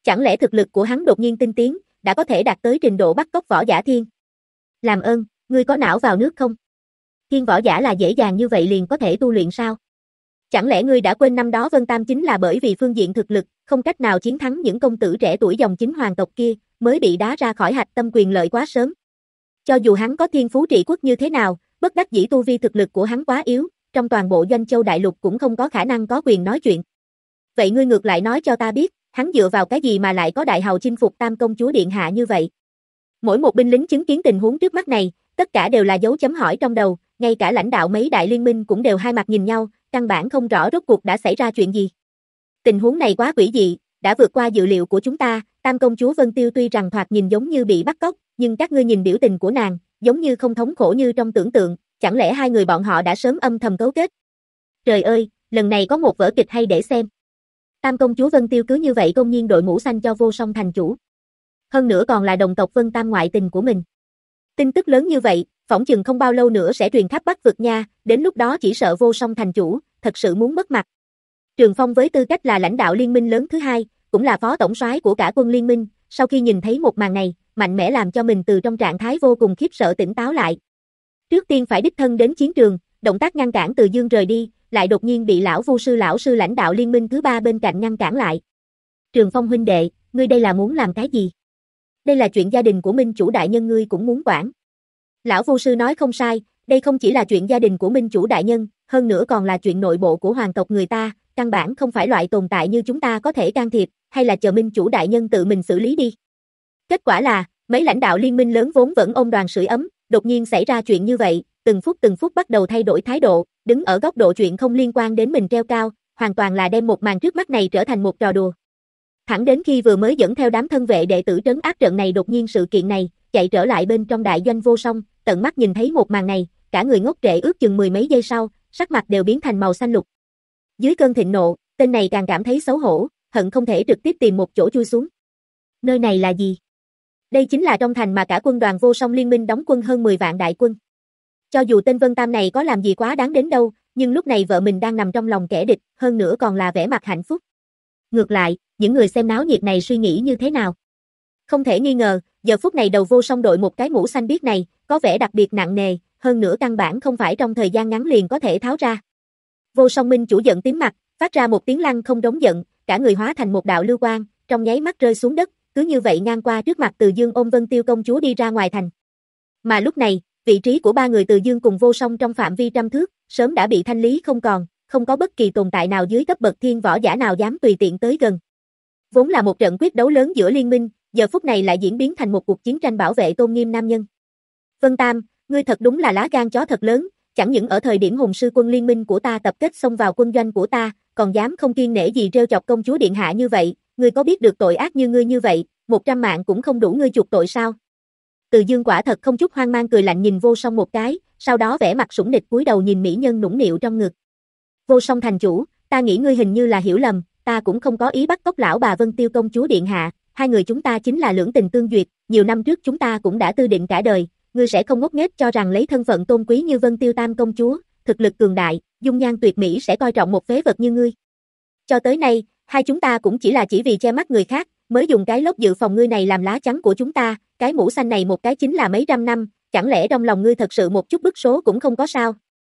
Chẳng lẽ thực lực của hắn đột nhiên tinh tiến, đã có thể đạt tới trình độ bắt cóc võ giả thiên? Làm ơn, ngươi có não vào nước không? Thiên võ giả là dễ dàng như vậy liền có thể tu luyện sao? Chẳng lẽ ngươi đã quên năm đó Vân Tam chính là bởi vì phương diện thực lực, không cách nào chiến thắng những công tử trẻ tuổi dòng chính hoàng tộc kia, mới bị đá ra khỏi hạch tâm quyền lợi quá sớm. Cho dù hắn có thiên phú trị quốc như thế nào, bất đắc dĩ tu vi thực lực của hắn quá yếu, trong toàn bộ Doanh Châu đại lục cũng không có khả năng có quyền nói chuyện. Vậy ngươi ngược lại nói cho ta biết, hắn dựa vào cái gì mà lại có đại hào chinh phục Tam công chúa điện hạ như vậy? Mỗi một binh lính chứng kiến tình huống trước mắt này, tất cả đều là dấu chấm hỏi trong đầu, ngay cả lãnh đạo mấy đại liên minh cũng đều hai mặt nhìn nhau, căn bản không rõ rốt cuộc đã xảy ra chuyện gì. Tình huống này quá quỷ dị, đã vượt qua dự liệu của chúng ta, Tam công chúa Vân Tiêu tuy rằng thoạt nhìn giống như bị bắt cóc, nhưng các ngươi nhìn biểu tình của nàng, giống như không thống khổ như trong tưởng tượng, chẳng lẽ hai người bọn họ đã sớm âm thầm cấu kết? Trời ơi, lần này có một vở kịch hay để xem. Tam công chúa Vân Tiêu cứ như vậy công nhiên đội mũ xanh cho Vô Song thành chủ. Hơn nữa còn là đồng tộc Vân Tam ngoại tình của mình. Tin tức lớn như vậy, phỏng chừng không bao lâu nữa sẽ truyền khắp Bắc vực nha, đến lúc đó chỉ sợ Vô Song thành chủ, thật sự muốn mất mặt. Trường Phong với tư cách là lãnh đạo liên minh lớn thứ hai, cũng là phó tổng soái của cả quân liên minh, sau khi nhìn thấy một màn này, mạnh mẽ làm cho mình từ trong trạng thái vô cùng khiếp sợ tỉnh táo lại. Trước tiên phải đích thân đến chiến trường, động tác ngăn cản Từ Dương rời đi, lại đột nhiên bị lão Vu sư lão sư lãnh đạo liên minh thứ ba bên cạnh ngăn cản lại. Trường Phong huynh đệ, ngươi đây là muốn làm cái gì? Đây là chuyện gia đình của minh chủ đại nhân ngươi cũng muốn quản. Lão Vu sư nói không sai, đây không chỉ là chuyện gia đình của minh chủ đại nhân, hơn nữa còn là chuyện nội bộ của hoàng tộc người ta, căn bản không phải loại tồn tại như chúng ta có thể can thiệp, hay là chờ minh chủ đại nhân tự mình xử lý đi. Kết quả là, mấy lãnh đạo liên minh lớn vốn vẫn ôm đoàn sưởi ấm, đột nhiên xảy ra chuyện như vậy, từng phút từng phút bắt đầu thay đổi thái độ, đứng ở góc độ chuyện không liên quan đến mình treo cao, hoàn toàn là đem một màn trước mắt này trở thành một trò đùa. Thẳng đến khi vừa mới dẫn theo đám thân vệ đệ tử trấn áp trận này đột nhiên sự kiện này, chạy trở lại bên trong đại doanh Vô Song, tận mắt nhìn thấy một màn này, cả người ngốc trệ ước chừng mười mấy giây sau, sắc mặt đều biến thành màu xanh lục. Dưới cơn thịnh nộ, tên này càng cảm thấy xấu hổ, hận không thể trực tiếp tìm một chỗ chui xuống. Nơi này là gì? Đây chính là trong thành mà cả quân đoàn Vô Song liên minh đóng quân hơn mười vạn đại quân. Cho dù tên Vân Tam này có làm gì quá đáng đến đâu, nhưng lúc này vợ mình đang nằm trong lòng kẻ địch, hơn nữa còn là vẻ mặt hạnh phúc. Ngược lại, những người xem náo nhiệt này suy nghĩ như thế nào? Không thể nghi ngờ, giờ phút này đầu Vô Song đội một cái mũ xanh biếc này, có vẻ đặc biệt nặng nề, hơn nữa căn bản không phải trong thời gian ngắn liền có thể tháo ra. Vô Song minh chủ giận tím mặt, phát ra một tiếng lăng không đống giận, cả người hóa thành một đạo lưu quang, trong nháy mắt rơi xuống đất, cứ như vậy ngang qua trước mặt Từ Dương ôm Vân Tiêu công chúa đi ra ngoài thành. Mà lúc này, vị trí của ba người Từ Dương cùng Vô Song trong phạm vi trăm thước, sớm đã bị thanh lý không còn, không có bất kỳ tồn tại nào dưới cấp bậc thiên võ giả nào dám tùy tiện tới gần. Vốn là một trận quyết đấu lớn giữa liên minh, giờ phút này lại diễn biến thành một cuộc chiến tranh bảo vệ tôn nghiêm nam nhân. Vân Tam, ngươi thật đúng là lá gan chó thật lớn, chẳng những ở thời điểm hùng sư quân liên minh của ta tập kết xông vào quân doanh của ta, còn dám không kiêng nể gì trêu chọc công chúa điện hạ như vậy, ngươi có biết được tội ác như ngươi như vậy, một trăm mạng cũng không đủ ngươi chuộc tội sao? Từ Dương quả thật không chút hoang mang cười lạnh nhìn Vô Song một cái, sau đó vẻ mặt sủng nịch cúi đầu nhìn mỹ nhân nũng nịu trong ngực. Vô Song thành chủ, ta nghĩ ngươi hình như là hiểu lầm, ta cũng không có ý bắt cóc lão bà Vân Tiêu công chúa điện hạ, hai người chúng ta chính là lưỡng tình tương duyệt, nhiều năm trước chúng ta cũng đã tư định cả đời, ngươi sẽ không ngốc nghếch cho rằng lấy thân phận tôn quý như Vân Tiêu Tam công chúa, thực lực cường đại, dung nhan tuyệt mỹ sẽ coi trọng một phế vật như ngươi. Cho tới nay, hai chúng ta cũng chỉ là chỉ vì che mắt người khác, mới dùng cái lốc dự phòng ngươi này làm lá chắn của chúng ta, cái mũ xanh này một cái chính là mấy trăm năm, chẳng lẽ trong lòng ngươi thật sự một chút bức số cũng không có sao?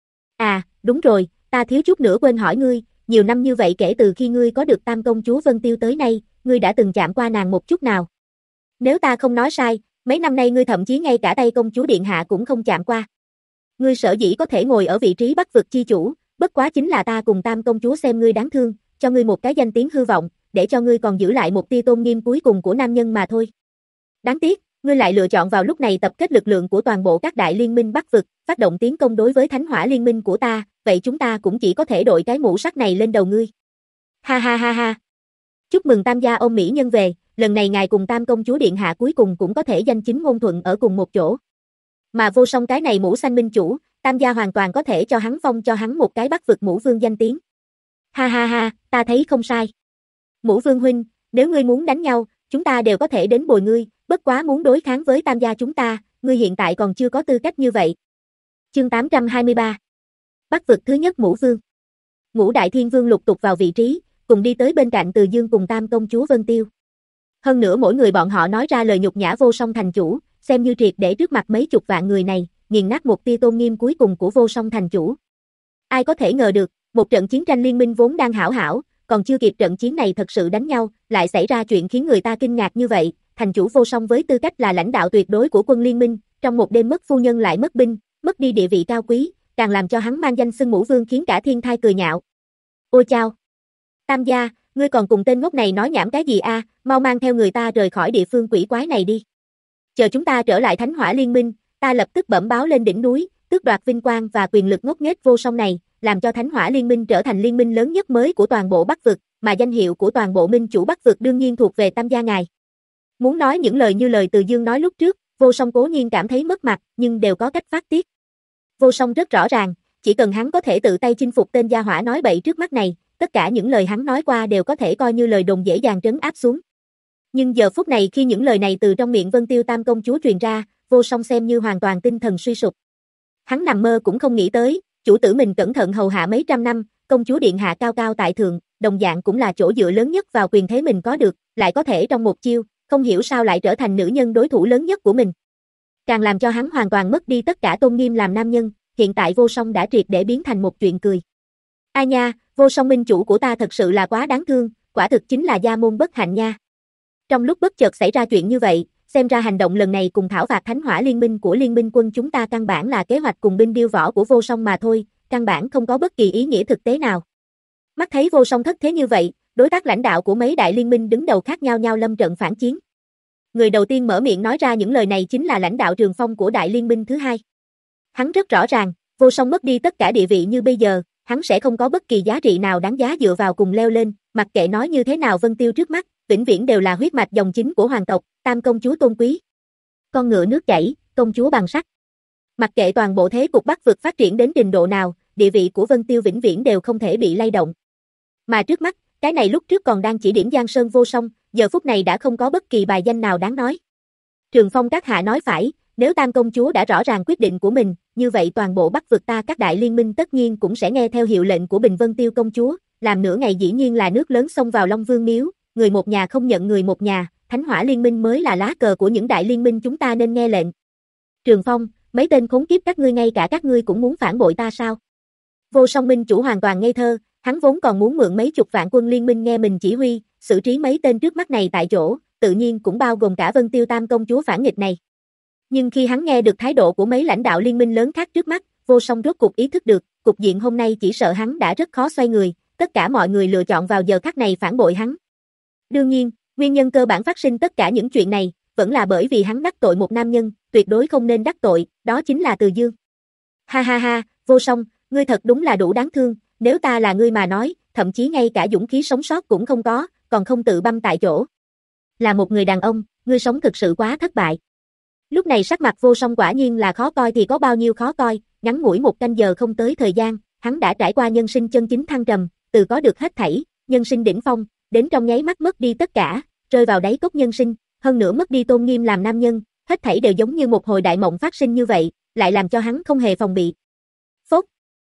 À, đúng rồi, ta thiếu chút nữa quên hỏi ngươi, nhiều năm như vậy kể từ khi ngươi có được Tam công chúa Vân Tiêu tới nay, ngươi đã từng chạm qua nàng một chút nào? Nếu ta không nói sai, mấy năm nay ngươi thậm chí ngay cả tay công chúa điện hạ cũng không chạm qua. Ngươi sở dĩ có thể ngồi ở vị trí Bắc vực chi chủ, bất quá chính là ta cùng Tam công chúa xem ngươi đáng thương, cho ngươi một cái danh tiếng hư vọng, để cho ngươi còn giữ lại một tia tôn nghiêm cuối cùng của nam nhân mà thôi. Đáng tiếc, ngươi lại lựa chọn vào lúc này tập kết lực lượng của toàn bộ các đại liên minh Bắc vực, phát động tiến công đối với Thánh Hỏa liên minh của ta, vậy chúng ta cũng chỉ có thể đội cái mũ sắt này lên đầu ngươi. Ha ha ha ha. Chúc mừng Tam gia ôm mỹ nhân về, lần này ngài cùng Tam công chúa điện hạ cuối cùng cũng có thể danh chính ngôn thuận ở cùng một chỗ. Mà Vô Song cái này mũ xanh minh chủ, Tam gia hoàn toàn có thể cho hắn phong cho hắn một cái Bắc vực mũ vương danh tiếng. Ha ha ha, ta thấy không sai. Mũ vương huynh, nếu ngươi muốn đánh nhau, chúng ta đều có thể đến bồi ngươi, bất quá muốn đối kháng với Tam gia chúng ta, ngươi hiện tại còn chưa có tư cách như vậy. Chương tám trăm hai mươi ba. Bắc vực thứ nhất Mũ Vương. Ngũ đại thiên vương lục tục vào vị trí, cùng đi tới bên cạnh Từ Dương cùng Tam công chúa Vân Tiêu. Hơn nữa mỗi người bọn họ nói ra lời nhục nhã Vô Song thành chủ, xem như triệt để trước mặt mấy chục vạn người này, nghiền nát một tia tôn nghiêm cuối cùng của Vô Song thành chủ. Ai có thể ngờ được, một trận chiến tranh liên minh vốn đang hảo hảo, còn chưa kịp trận chiến này thật sự đánh nhau, lại xảy ra chuyện khiến người ta kinh ngạc như vậy, thành chủ Vô Song với tư cách là lãnh đạo tuyệt đối của quân liên minh, trong một đêm mất phu nhân lại mất binh, mất đi địa vị cao quý, càng làm cho hắn mang danh xưng Mũ Vương khiến cả thiên thai cười nhạo. Ôi chao! Tam gia, ngươi còn cùng tên ngốc này nói nhảm cái gì a, mau mang theo người ta rời khỏi địa phương quỷ quái này đi. Chờ chúng ta trở lại Thánh Hỏa Liên minh, ta lập tức bẩm báo lên đỉnh núi, tước đoạt vinh quang và quyền lực ngốc nghếch Vô Song này, làm cho Thánh Hỏa Liên minh trở thành liên minh lớn nhất mới của toàn bộ Bắc vực, mà danh hiệu của toàn bộ minh chủ Bắc vực đương nhiên thuộc về Tam gia ngài. Muốn nói những lời như lời Từ Dương nói lúc trước, Vô Song cố nhiên cảm thấy mất mặt, nhưng đều có cách phát tiết. Vô Song rất rõ ràng, chỉ cần hắn có thể tự tay chinh phục tên gia hỏa nói bậy trước mắt này, tất cả những lời hắn nói qua đều có thể coi như lời đồn dễ dàng trấn áp xuống. Nhưng giờ phút này khi những lời này từ trong miệng Vân Tiêu Tam công chúa truyền ra, Vô Song xem như hoàn toàn tinh thần suy sụp. Hắn nằm mơ cũng không nghĩ tới, chủ tử mình cẩn thận hầu hạ mấy trăm năm, công chúa điện hạ cao cao tại thượng, đồng dạng cũng là chỗ dựa lớn nhất vào quyền thế mình có được, lại có thể trong một chiêu, không hiểu sao lại trở thành nữ nhân đối thủ lớn nhất của mình. Càng làm cho hắn hoàn toàn mất đi tất cả tôn nghiêm làm nam nhân, hiện tại Vô Song đã triệt để biến thành một chuyện cười. Ai nha, Vô Song minh chủ của ta thật sự là quá đáng thương, quả thực chính là gia môn bất hạnh nha. Trong lúc bất chợt xảy ra chuyện như vậy, xem ra hành động lần này cùng thảo phạt Thánh Hỏa Liên minh của Liên minh quân chúng ta căn bản là kế hoạch cùng binh điêu võ của Vô Song mà thôi, căn bản không có bất kỳ ý nghĩa thực tế nào. Mắt thấy Vô Song thất thế như vậy, đối tác lãnh đạo của mấy đại liên minh đứng đầu khác nhau nhau lâm trận phản chiến. Người đầu tiên mở miệng nói ra những lời này chính là lãnh đạo Trường Phong của đại liên minh thứ hai. Hắn rất rõ ràng, Vô Song mất đi tất cả địa vị như bây giờ, hắn sẽ không có bất kỳ giá trị nào đáng giá dựa vào cùng leo lên, mặc kệ nói như thế nào Vân Tiêu trước mắt, vĩnh viễn đều là huyết mạch dòng chính của hoàng tộc, Tam công chúa tôn quý. Con ngựa nước chảy, công chúa bằng sắt. Mặc kệ toàn bộ thế cục Bắc vực phát triển đến trình độ nào, địa vị của Vân Tiêu vĩnh viễn đều không thể bị lay động. Mà trước mắt, cái này lúc trước còn đang chỉ điểm Giang Sơn Vô Song, giờ phút này đã không có bất kỳ bài danh nào đáng nói. Trường Phong các hạ nói phải, nếu Tam công chúa đã rõ ràng quyết định của mình, như vậy toàn bộ Bắc vực ta các đại liên minh tất nhiên cũng sẽ nghe theo hiệu lệnh của Bình Vân Tiêu công chúa, làm nửa ngày dĩ nhiên là nước lớn xông vào Long Vương miếu, người một nhà không nhận người một nhà, Thánh Hỏa Liên minh mới là lá cờ của những đại liên minh chúng ta nên nghe lệnh. Trường Phong, mấy tên khốn kiếp các ngươi ngay cả các ngươi cũng muốn phản bội ta sao? Vô Song minh chủ hoàn toàn ngây thơ, hắn vốn còn muốn mượn mấy chục vạn quân liên minh nghe mình chỉ huy, xử trí mấy tên trước mắt này tại chỗ, tự nhiên cũng bao gồm cả Vân Tiêu Tam công chúa phản nghịch này. Nhưng khi hắn nghe được thái độ của mấy lãnh đạo liên minh lớn khác trước mắt, Vô Song rốt cục ý thức được, cục diện hôm nay chỉ sợ hắn đã rất khó xoay người, tất cả mọi người lựa chọn vào giờ khắc này phản bội hắn. Đương nhiên, nguyên nhân cơ bản phát sinh tất cả những chuyện này, vẫn là bởi vì hắn đắc tội một nam nhân, tuyệt đối không nên đắc tội, đó chính là Từ Dương. Ha ha ha, Vô Song, ngươi thật đúng là đủ đáng thương, nếu ta là ngươi mà nói, thậm chí ngay cả dũng khí sống sót cũng không có, còn không tự băm tại chỗ. Là một người đàn ông, ngươi sống thực sự quá thất bại. Lúc này sắc mặt Vô Song quả nhiên là khó coi thì có bao nhiêu khó coi, ngắn ngủi một canh giờ không tới thời gian, hắn đã trải qua nhân sinh chân chính thăng trầm, từ có được hết thảy, nhân sinh đỉnh phong, đến trong nháy mắt mất đi tất cả, rơi vào đáy cốc nhân sinh, hơn nữa mất đi tôn nghiêm làm nam nhân, hết thảy đều giống như một hồi đại mộng phát sinh như vậy, lại làm cho hắn không hề phòng bị. Phốt.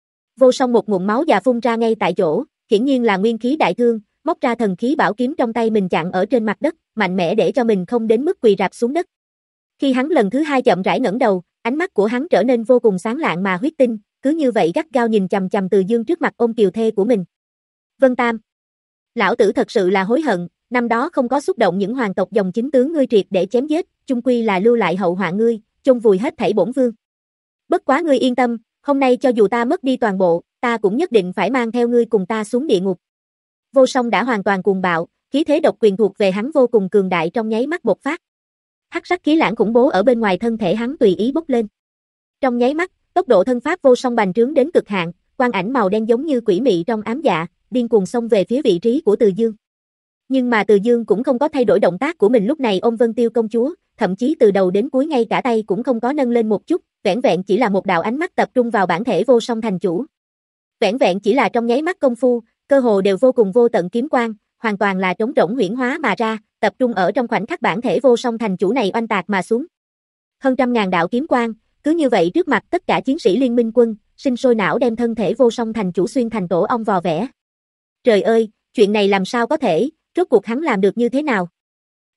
Vô Song một ngụm máu già phun ra ngay tại chỗ, hiển nhiên là nguyên khí đại thương, móc ra thần khí bảo kiếm trong tay mình chặn ở trên mặt đất, mạnh mẽ để cho mình không đến mức quỳ rạp xuống đất. Khi hắn lần thứ hai chậm rãi ngẩng đầu, ánh mắt của hắn trở nên vô cùng sáng lạng mà huyết tinh, cứ như vậy gắt gao nhìn chằm chằm Từ Dương trước mặt ôm kiều thê của mình. Vân Tam, lão tử thật sự là hối hận, năm đó không có xúc động những hoàng tộc dòng chính tướng ngươi triệt để chém giết, chung quy là lưu lại hậu họa ngươi, chôn vùi hết thảy bổn vương. Bất quá ngươi yên tâm, hôm nay cho dù ta mất đi toàn bộ, ta cũng nhất định phải mang theo ngươi cùng ta xuống địa ngục. Vô Song đã hoàn toàn cuồng bạo, khí thế độc quyền thuộc về hắn vô cùng cường đại trong nháy mắt bộc phát. Hắc sắc khí lãng khủng bố ở bên ngoài thân thể hắn tùy ý bốc lên. Trong nháy mắt, tốc độ thân pháp Vô Song bành trướng đến cực hạn, quang ảnh màu đen giống như quỷ mị trong ám dạ, điên cuồng xông về phía vị trí của Từ Dương. Nhưng mà Từ Dương cũng không có thay đổi động tác của mình lúc này ôm Vân Tiêu công chúa, thậm chí từ đầu đến cuối ngay cả tay cũng không có nâng lên một chút, vẻn vẹn chỉ là một đạo ánh mắt tập trung vào bản thể Vô Song thành chủ. Vẻn vẹn chỉ là trong nháy mắt công phu, cơ hồ đều vô cùng vô tận kiếm quang, hoàn toàn là trống rỗng huyễn hóa mà ra, tập trung ở trong khoảnh khắc bản thể Vô Song thành chủ này oanh tạc mà xuống. Hơn trăm ngàn đạo kiếm quang, cứ như vậy trước mặt tất cả chiến sĩ liên minh quân, sinh sôi não đem thân thể Vô Song thành chủ xuyên thành tổ ong vò vẽ. Trời ơi, chuyện này làm sao có thể, rốt cuộc hắn làm được như thế nào?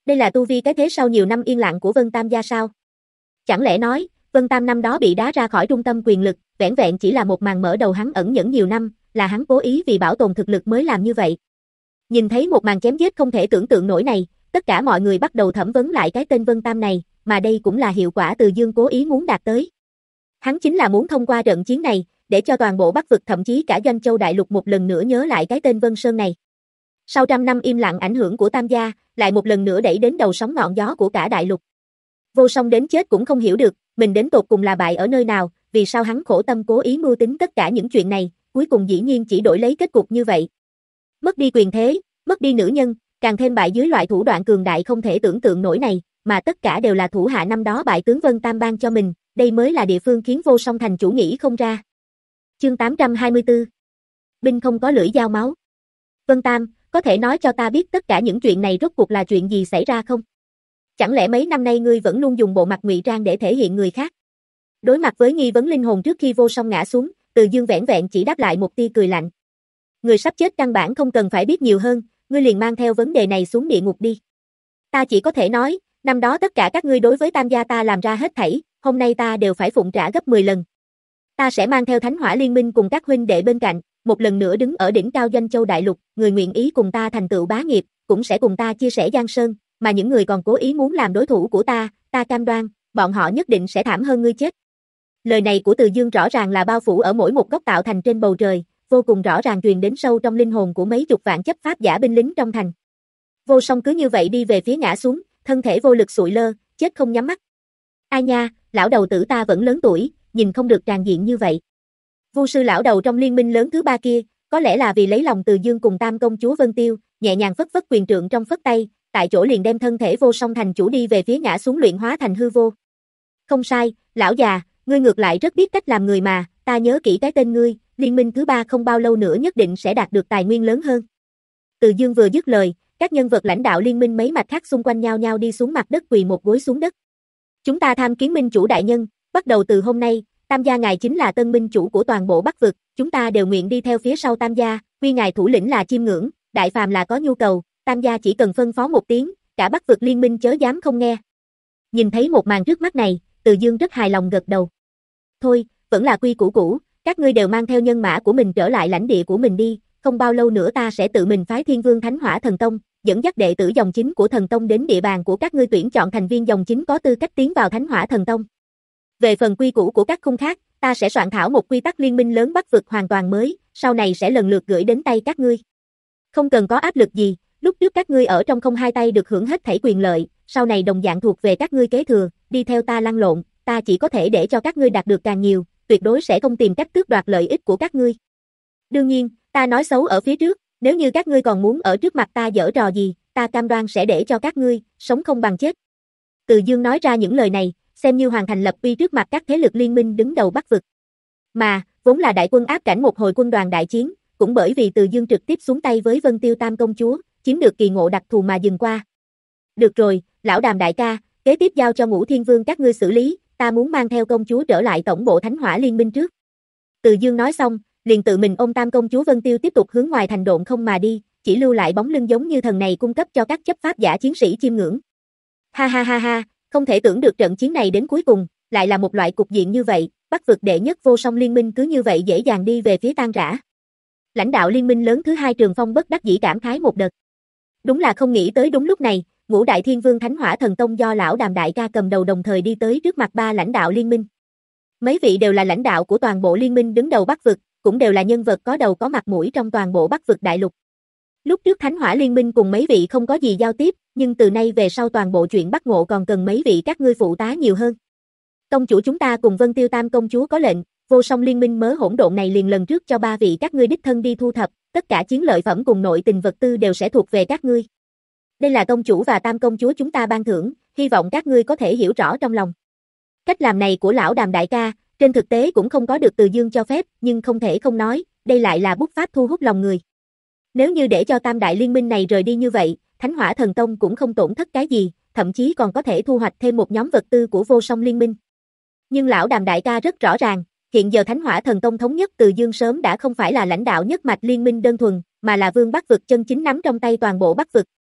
Đây là tu vi cái thế sau nhiều năm yên lặng của Vân Tam gia sao? Chẳng lẽ nói, Vân Tam năm đó bị đá ra khỏi trung tâm quyền lực, vẻn vẹn chỉ là một màn mở đầu hắn ẩn nhẫn nhiều năm, là hắn cố ý vì bảo tồn thực lực mới làm như vậy. Nhìn thấy một màn chém giết không thể tưởng tượng nổi này, tất cả mọi người bắt đầu thẩm vấn lại cái tên Vân Tam này, mà đây cũng là hiệu quả Từ Dương cố ý muốn đạt tới. Hắn chính là muốn thông qua trận chiến này, để cho toàn bộ Bắc vực thậm chí cả Doanh Châu Đại Lục một lần nữa nhớ lại cái tên Vân Sơn này. Sau trăm năm im lặng ảnh hưởng của Tam gia, lại một lần nữa đẩy đến đầu sóng ngọn gió của cả đại lục. Vô Song đến chết cũng không hiểu được, mình đến tột cùng là bại ở nơi nào, vì sao hắn khổ tâm cố ý mưu tính tất cả những chuyện này, cuối cùng dĩ nhiên chỉ đổi lấy kết cục như vậy. Mất đi quyền thế, mất đi nữ nhân, càng thêm bại dưới loại thủ đoạn cường đại không thể tưởng tượng nổi này, mà tất cả đều là thủ hạ năm đó bại tướng Vân Tam ban cho mình, đây mới là địa phương khiến Vô Song thành chủ nghĩ không ra. Chương tám trăm hai mươi tư. Binh không có lưỡi dao máu. Vân Tam, có thể nói cho ta biết tất cả những chuyện này rốt cuộc là chuyện gì xảy ra không? Chẳng lẽ mấy năm nay ngươi vẫn luôn dùng bộ mặt ngụy trang để thể hiện người khác? Đối mặt với nghi vấn linh hồn trước khi Vô Song ngã xuống, Từ Dương vẻn vẹn chỉ đáp lại một tia cười lạnh. Người sắp chết căn bản không cần phải biết nhiều hơn, ngươi liền mang theo vấn đề này xuống địa ngục đi. Ta chỉ có thể nói, năm đó tất cả các ngươi đối với Tam gia ta làm ra hết thảy, hôm nay ta đều phải phụng trả gấp mười lần. Ta sẽ mang theo Thánh Hỏa Liên Minh cùng các huynh đệ bên cạnh, một lần nữa đứng ở đỉnh cao Doanh Châu Đại Lục, người nguyện ý cùng ta thành tựu bá nghiệp, cũng sẽ cùng ta chia sẻ giang sơn, mà những người còn cố ý muốn làm đối thủ của ta, ta cam đoan, bọn họ nhất định sẽ thảm hơn ngươi chết. Lời này của Từ Dương rõ ràng là bao phủ ở mỗi một góc tạo thành trên bầu trời, vô cùng rõ ràng truyền đến sâu trong linh hồn của mấy chục vạn chấp pháp giả binh lính trong thành. Vô Song cứ như vậy đi về phía ngã xuống, thân thể vô lực sụi lơ, chết không nhắm mắt. Ai nha, lão đầu tử ta vẫn lớn tuổi, nhìn không được tràn diện như vậy. Vu sư lão đầu trong liên minh lớn thứ ba kia, có lẽ là vì lấy lòng Từ Dương cùng Tam công chúa Vân Tiêu, nhẹ nhàng phất phất quyền trượng trong phất tay, tại chỗ liền đem thân thể Vô Song thành chủ đi về phía ngã xuống luyện hóa thành hư vô. Không sai, lão già, ngươi ngược lại rất biết cách làm người mà, ta nhớ kỹ cái tên ngươi, liên minh thứ ba không bao lâu nữa nhất định sẽ đạt được tài nguyên lớn hơn. Từ Dương vừa dứt lời, các nhân vật lãnh đạo liên minh mấy mạch khác xung quanh nhau nhau đi xuống mặt đất quỳ một gối xuống đất. Chúng ta tham kiến minh chủ đại nhân, bắt đầu từ hôm nay, Tam gia ngài chính là tân minh chủ của toàn bộ Bắc vực, chúng ta đều nguyện đi theo phía sau Tam gia, quy ngài thủ lĩnh là chiêm ngưỡng, đại phàm là có nhu cầu, Tam gia chỉ cần phân phó một tiếng, cả Bắc vực liên minh chớ dám không nghe. Nhìn thấy một màn trước mắt này, Từ Dương rất hài lòng gật đầu. Thôi, vẫn là quy củ cũ, các ngươi đều mang theo nhân mã của mình trở lại lãnh địa của mình đi, không bao lâu nữa ta sẽ tự mình phái Thiên Vương Thánh Hỏa Thần Tông, dẫn dắt đệ tử dòng chính của Thần Tông đến địa bàn của các ngươi tuyển chọn thành viên dòng chính có tư cách tiến vào Thánh Hỏa Thần Tông. Về phần quy củ của các khung khác, ta sẽ soạn thảo một quy tắc liên minh lớn Bắc vực hoàn toàn mới, sau này sẽ lần lượt gửi đến tay các ngươi. Không cần có áp lực gì, lúc trước các ngươi ở trong không hai tay được hưởng hết thảy quyền lợi, sau này đồng dạng thuộc về các ngươi kế thừa, đi theo ta lăn lộn, ta chỉ có thể để cho các ngươi đạt được càng nhiều, tuyệt đối sẽ không tìm cách tước đoạt lợi ích của các ngươi. Đương nhiên, ta nói xấu ở phía trước, nếu như các ngươi còn muốn ở trước mặt ta giở trò gì, ta cam đoan sẽ để cho các ngươi sống không bằng chết. Từ Dương nói ra những lời này, xem như hoàn thành lập uy trước mặt các thế lực liên minh đứng đầu Bắc vực. Mà, vốn là đại quân áp cảnh một hồi quân đoàn đại chiến, cũng bởi vì Từ Dương trực tiếp xuống tay với Vân Tiêu Tam công chúa, chiếm được kỳ ngộ đặc thù mà dừng qua. Được rồi, lão Đàm đại ca, kế tiếp giao cho Ngũ Thiên Vương các ngươi xử lý, ta muốn mang theo công chúa trở lại tổng bộ Thánh Hỏa Liên minh trước. Từ Dương nói xong, liền tự mình ôm Tam công chúa Vân Tiêu tiếp tục hướng ngoài thành độn không mà đi, chỉ lưu lại bóng lưng giống như thần này cung cấp cho các chấp pháp giả chiến sĩ chiêm ngưỡng. Ha ha ha ha, không thể tưởng được trận chiến này đến cuối cùng, lại là một loại cục diện như vậy, Bắc vực đệ nhất vô song liên minh cứ như vậy dễ dàng đi về phía tan rã. Lãnh đạo liên minh lớn thứ hai Trường Phong bất đắc dĩ cảm khái một đợt. Đúng là không nghĩ tới đúng lúc này, Ngũ Đại Thiên Vương Thánh Hỏa Thần Tông do lão Đàm đại ca cầm đầu đồng thời đi tới trước mặt ba lãnh đạo liên minh. Mấy vị đều là lãnh đạo của toàn bộ liên minh đứng đầu Bắc vực, cũng đều là nhân vật có đầu có mặt mũi trong toàn bộ Bắc vực đại lục. Lúc trước Thánh Hỏa Liên minh cùng mấy vị không có gì giao tiếp, nhưng từ nay về sau toàn bộ chuyện Bắc Ngộ còn cần mấy vị các ngươi phụ tá nhiều hơn. Công chủ chúng ta cùng Vân Tiêu Tam công chúa có lệnh, vô song liên minh mớ hỗn độn này liền lần trước cho ba vị các ngươi đích thân đi thu thập, tất cả chiến lợi phẩm cùng nội tình vật tư đều sẽ thuộc về các ngươi. Đây là công chủ và Tam công chúa chúng ta ban thưởng, hy vọng các ngươi có thể hiểu rõ trong lòng. Cách làm này của lão Đàm đại ca, trên thực tế cũng không có được Từ Dương cho phép, nhưng không thể không nói, đây lại là bút pháp thu hút lòng người. Nếu như để cho Tam đại liên minh này rời đi như vậy, Thánh Hỏa Thần Tông cũng không tổn thất cái gì, thậm chí còn có thể thu hoạch thêm một nhóm vật tư của vô song liên minh. Nhưng lão Đàm đại ca rất rõ ràng, hiện giờ Thánh Hỏa Thần Tông thống nhất Từ Dương sớm đã không phải là lãnh đạo nhất mạch liên minh đơn thuần, mà là vương Bắc vực chân chính nắm trong tay toàn bộ Bắc vực.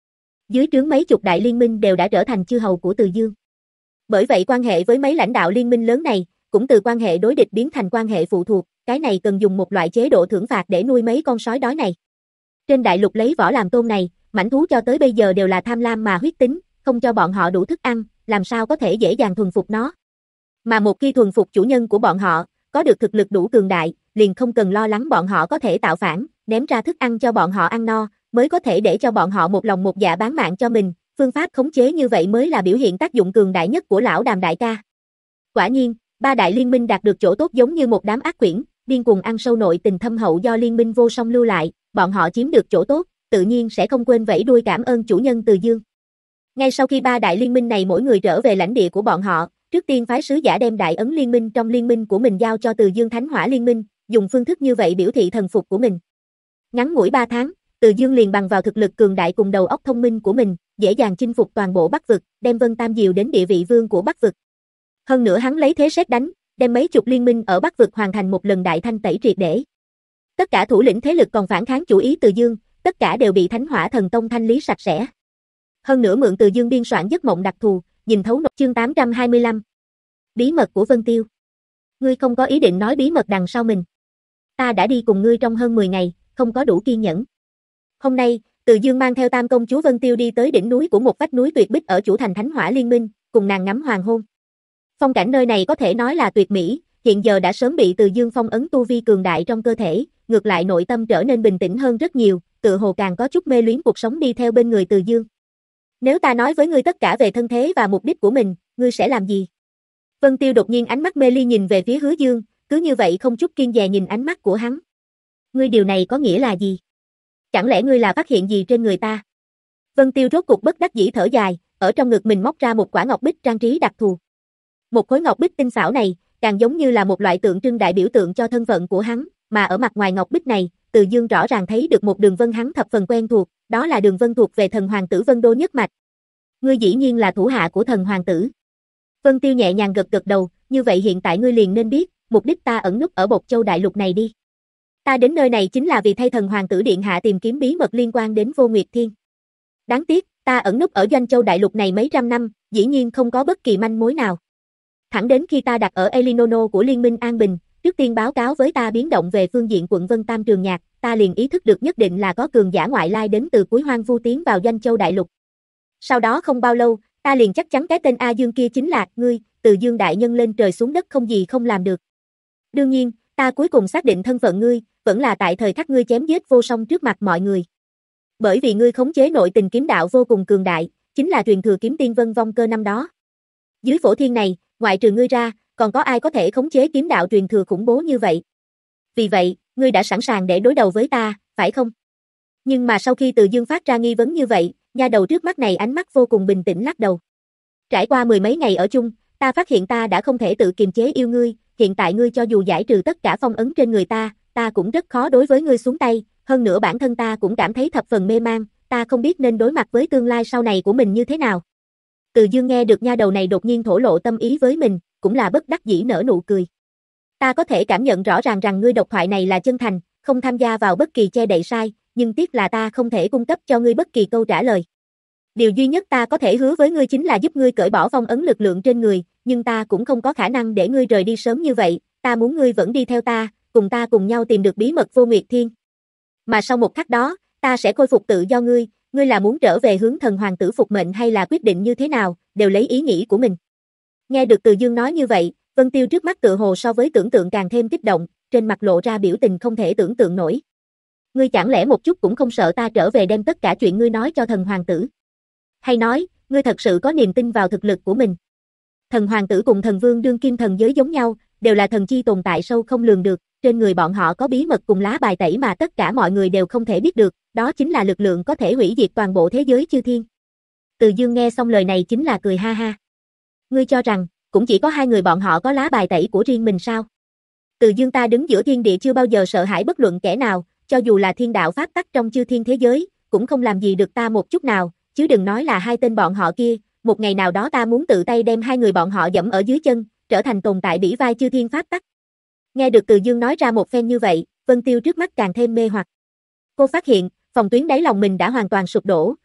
Dưới trướng mấy chục đại liên minh đều đã trở thành chư hầu của Từ Dương. Bởi vậy quan hệ với mấy lãnh đạo liên minh lớn này, cũng từ quan hệ đối địch biến thành quan hệ phụ thuộc, cái này cần dùng một loại chế độ thưởng phạt để nuôi mấy con sói đói này. Trên đại lục lấy võ làm tôn này, mãnh thú cho tới bây giờ đều là tham lam mà huyết tính, không cho bọn họ đủ thức ăn, làm sao có thể dễ dàng thuần phục nó. Mà một khi thuần phục chủ nhân của bọn họ, có được thực lực đủ cường đại, liền không cần lo lắng bọn họ có thể tạo phản, ném ra thức ăn cho bọn họ ăn no, mới có thể để cho bọn họ một lòng một dạ bán mạng cho mình, phương pháp khống chế như vậy mới là biểu hiện tác dụng cường đại nhất của lão Đàm đại ca. Quả nhiên, ba đại liên minh đạt được chỗ tốt giống như một đám ác quyển, điên cuồng ăn sâu nội tình thâm hậu do liên minh vô song lưu lại, bọn họ chiếm được chỗ tốt, tự nhiên sẽ không quên vẫy đuôi cảm ơn chủ nhân Từ Dương. Ngay sau khi ba đại liên minh này mỗi người trở về lãnh địa của bọn họ, trước tiên phái sứ giả đem đại ấn liên minh trong liên minh của mình giao cho Từ Dương Thánh Hỏa liên minh, dùng phương thức như vậy biểu thị thần phục của mình. Ngắn ngủi ba tháng, Từ Dương liền bằng vào thực lực cường đại cùng đầu óc thông minh của mình, dễ dàng chinh phục toàn bộ Bắc vực, đem Vân Tam Diều đến địa vị vương của Bắc vực. Hơn nữa hắn lấy thế sét đánh, đem mấy chục liên minh ở Bắc vực hoàn thành một lần đại thanh tẩy triệt để. Tất cả thủ lĩnh thế lực còn phản kháng chủ ý Từ Dương, tất cả đều bị Thánh Hỏa Thần Tông thanh lý sạch sẽ. Hơn nữa mượn Từ Dương biên soạn giấc mộng đặc thù, nhìn thấu nội chương tám trăm hai mươi lăm. Bí mật của Vân Tiêu. Ngươi không có ý định nói bí mật đằng sau mình. Ta đã đi cùng ngươi trong hơn mười ngày, không có đủ kiên nhẫn. Hôm nay, Từ Dương mang theo Tam công chúa Vân Tiêu đi tới đỉnh núi của một vách núi tuyệt bích ở chủ thành Thánh Hỏa Liên Minh, cùng nàng ngắm hoàng hôn. Phong cảnh nơi này có thể nói là tuyệt mỹ, hiện giờ đã sớm bị Từ Dương phong ấn tu vi cường đại trong cơ thể, ngược lại nội tâm trở nên bình tĩnh hơn rất nhiều, tự hồ càng có chút mê luyến cuộc sống đi theo bên người Từ Dương. Nếu ta nói với ngươi tất cả về thân thế và mục đích của mình, ngươi sẽ làm gì? Vân Tiêu đột nhiên ánh mắt mê ly nhìn về phía Hứa Dương, cứ như vậy không chút kiêng dè nhìn ánh mắt của hắn. Ngươi điều này có nghĩa là gì? Chẳng lẽ ngươi là phát hiện gì trên người ta? Vân Tiêu rốt cục bất đắc dĩ thở dài, ở trong ngực mình móc ra một quả ngọc bích trang trí đặc thù. Một khối ngọc bích tinh xảo này, càng giống như là một loại tượng trưng đại biểu tượng cho thân phận của hắn, mà ở mặt ngoài ngọc bích này, Từ Dương rõ ràng thấy được một đường vân hắn thập phần quen thuộc, đó là đường vân thuộc về thần hoàng tử Vân Đô nhất mạch. Ngươi dĩ nhiên là thủ hạ của thần hoàng tử. Vân Tiêu nhẹ nhàng gật gật đầu, như vậy hiện tại ngươi liền nên biết, mục đích ta ẩn núp ở Bộc Châu đại lục này đi. Ta đến nơi này chính là vì thay thần hoàng tử điện hạ tìm kiếm bí mật liên quan đến Vô Nguyệt Thiên. Đáng tiếc, ta ẩn núp ở Doanh Châu đại lục này mấy trăm năm, dĩ nhiên không có bất kỳ manh mối nào. Thẳng đến khi ta đặt ở Elinono của Liên minh An Bình, trước tiên báo cáo với ta biến động về phương diện quận Vân Tam Trường Nhạc, ta liền ý thức được nhất định là có cường giả ngoại lai đến từ cuối hoang vu tiến vào Doanh Châu đại lục. Sau đó không bao lâu, ta liền chắc chắn cái tên A Dương kia chính là ngươi, Từ Dương đại nhân lên trời xuống đất không gì không làm được. Đương nhiên, ta cuối cùng xác định thân phận ngươi, vẫn là tại thời khắc ngươi chém giết Vô Song trước mặt mọi người. Bởi vì ngươi khống chế nội tình kiếm đạo vô cùng cường đại, chính là truyền thừa kiếm tiên Vân Vong Cơ năm đó. Dưới phổ thiên này, ngoại trừ ngươi ra, còn có ai có thể khống chế kiếm đạo truyền thừa khủng bố như vậy? Vì vậy, ngươi đã sẵn sàng để đối đầu với ta, phải không? Nhưng mà sau khi Từ Dương phát ra nghi vấn như vậy, nha đầu trước mắt này ánh mắt vô cùng bình tĩnh lắc đầu. Trải qua mười mấy ngày ở chung, ta phát hiện ta đã không thể tự kiềm chế yêu ngươi, hiện tại ngươi cho dù giải trừ tất cả phong ấn trên người ta, ta cũng rất khó đối với ngươi xuống tay, hơn nữa bản thân ta cũng cảm thấy thập phần mê mang, ta không biết nên đối mặt với tương lai sau này của mình như thế nào. Từ Dương nghe được nha đầu này đột nhiên thổ lộ tâm ý với mình, cũng là bất đắc dĩ nở nụ cười. Ta có thể cảm nhận rõ ràng rằng ngươi độc thoại này là chân thành, không tham gia vào bất kỳ che đậy sai, nhưng tiếc là ta không thể cung cấp cho ngươi bất kỳ câu trả lời. Điều duy nhất ta có thể hứa với ngươi chính là giúp ngươi cởi bỏ phong ấn lực lượng trên người, nhưng ta cũng không có khả năng để ngươi rời đi sớm như vậy, ta muốn ngươi vẫn đi theo ta, cùng ta cùng nhau tìm được bí mật Vô Nguyệt Thiên. Mà sau một khắc đó, ta sẽ khôi phục tự do ngươi, ngươi là muốn trở về hướng thần hoàng tử phục mệnh hay là quyết định như thế nào, đều lấy ý nghĩ của mình. Nghe được Từ Dương nói như vậy, Vân Tiêu trước mắt tựa hồ so với tưởng tượng càng thêm kích động, trên mặt lộ ra biểu tình không thể tưởng tượng nổi. Ngươi chẳng lẽ một chút cũng không sợ ta trở về đem tất cả chuyện ngươi nói cho thần hoàng tử? Hay nói, ngươi thật sự có niềm tin vào thực lực của mình? Thần hoàng tử cùng thần vương đương kim thần giới giống nhau, đều là thần chi tồn tại sâu không lường được, trên người bọn họ có bí mật cùng lá bài tẩy mà tất cả mọi người đều không thể biết được, đó chính là lực lượng có thể hủy diệt toàn bộ thế giới chư thiên. Từ Dương nghe xong lời này chính là cười ha ha. Ngươi cho rằng, cũng chỉ có hai người bọn họ có lá bài tẩy của riêng mình sao? Từ Dương ta đứng giữa thiên địa chưa bao giờ sợ hãi bất luận kẻ nào, cho dù là thiên đạo pháp tắc trong chư thiên thế giới, cũng không làm gì được ta một chút nào, chứ đừng nói là hai tên bọn họ kia, một ngày nào đó ta muốn tự tay đem hai người bọn họ dẫm ở dưới chân, trở thành tồn tại bỉ vai chư thiên pháp tắc. Nghe được Từ Dương nói ra một phen như vậy, Vân Tiêu trước mắt càng thêm mê hoặc. Cô phát hiện, phòng tuyến đáy lòng mình đã hoàn toàn sụp đổ,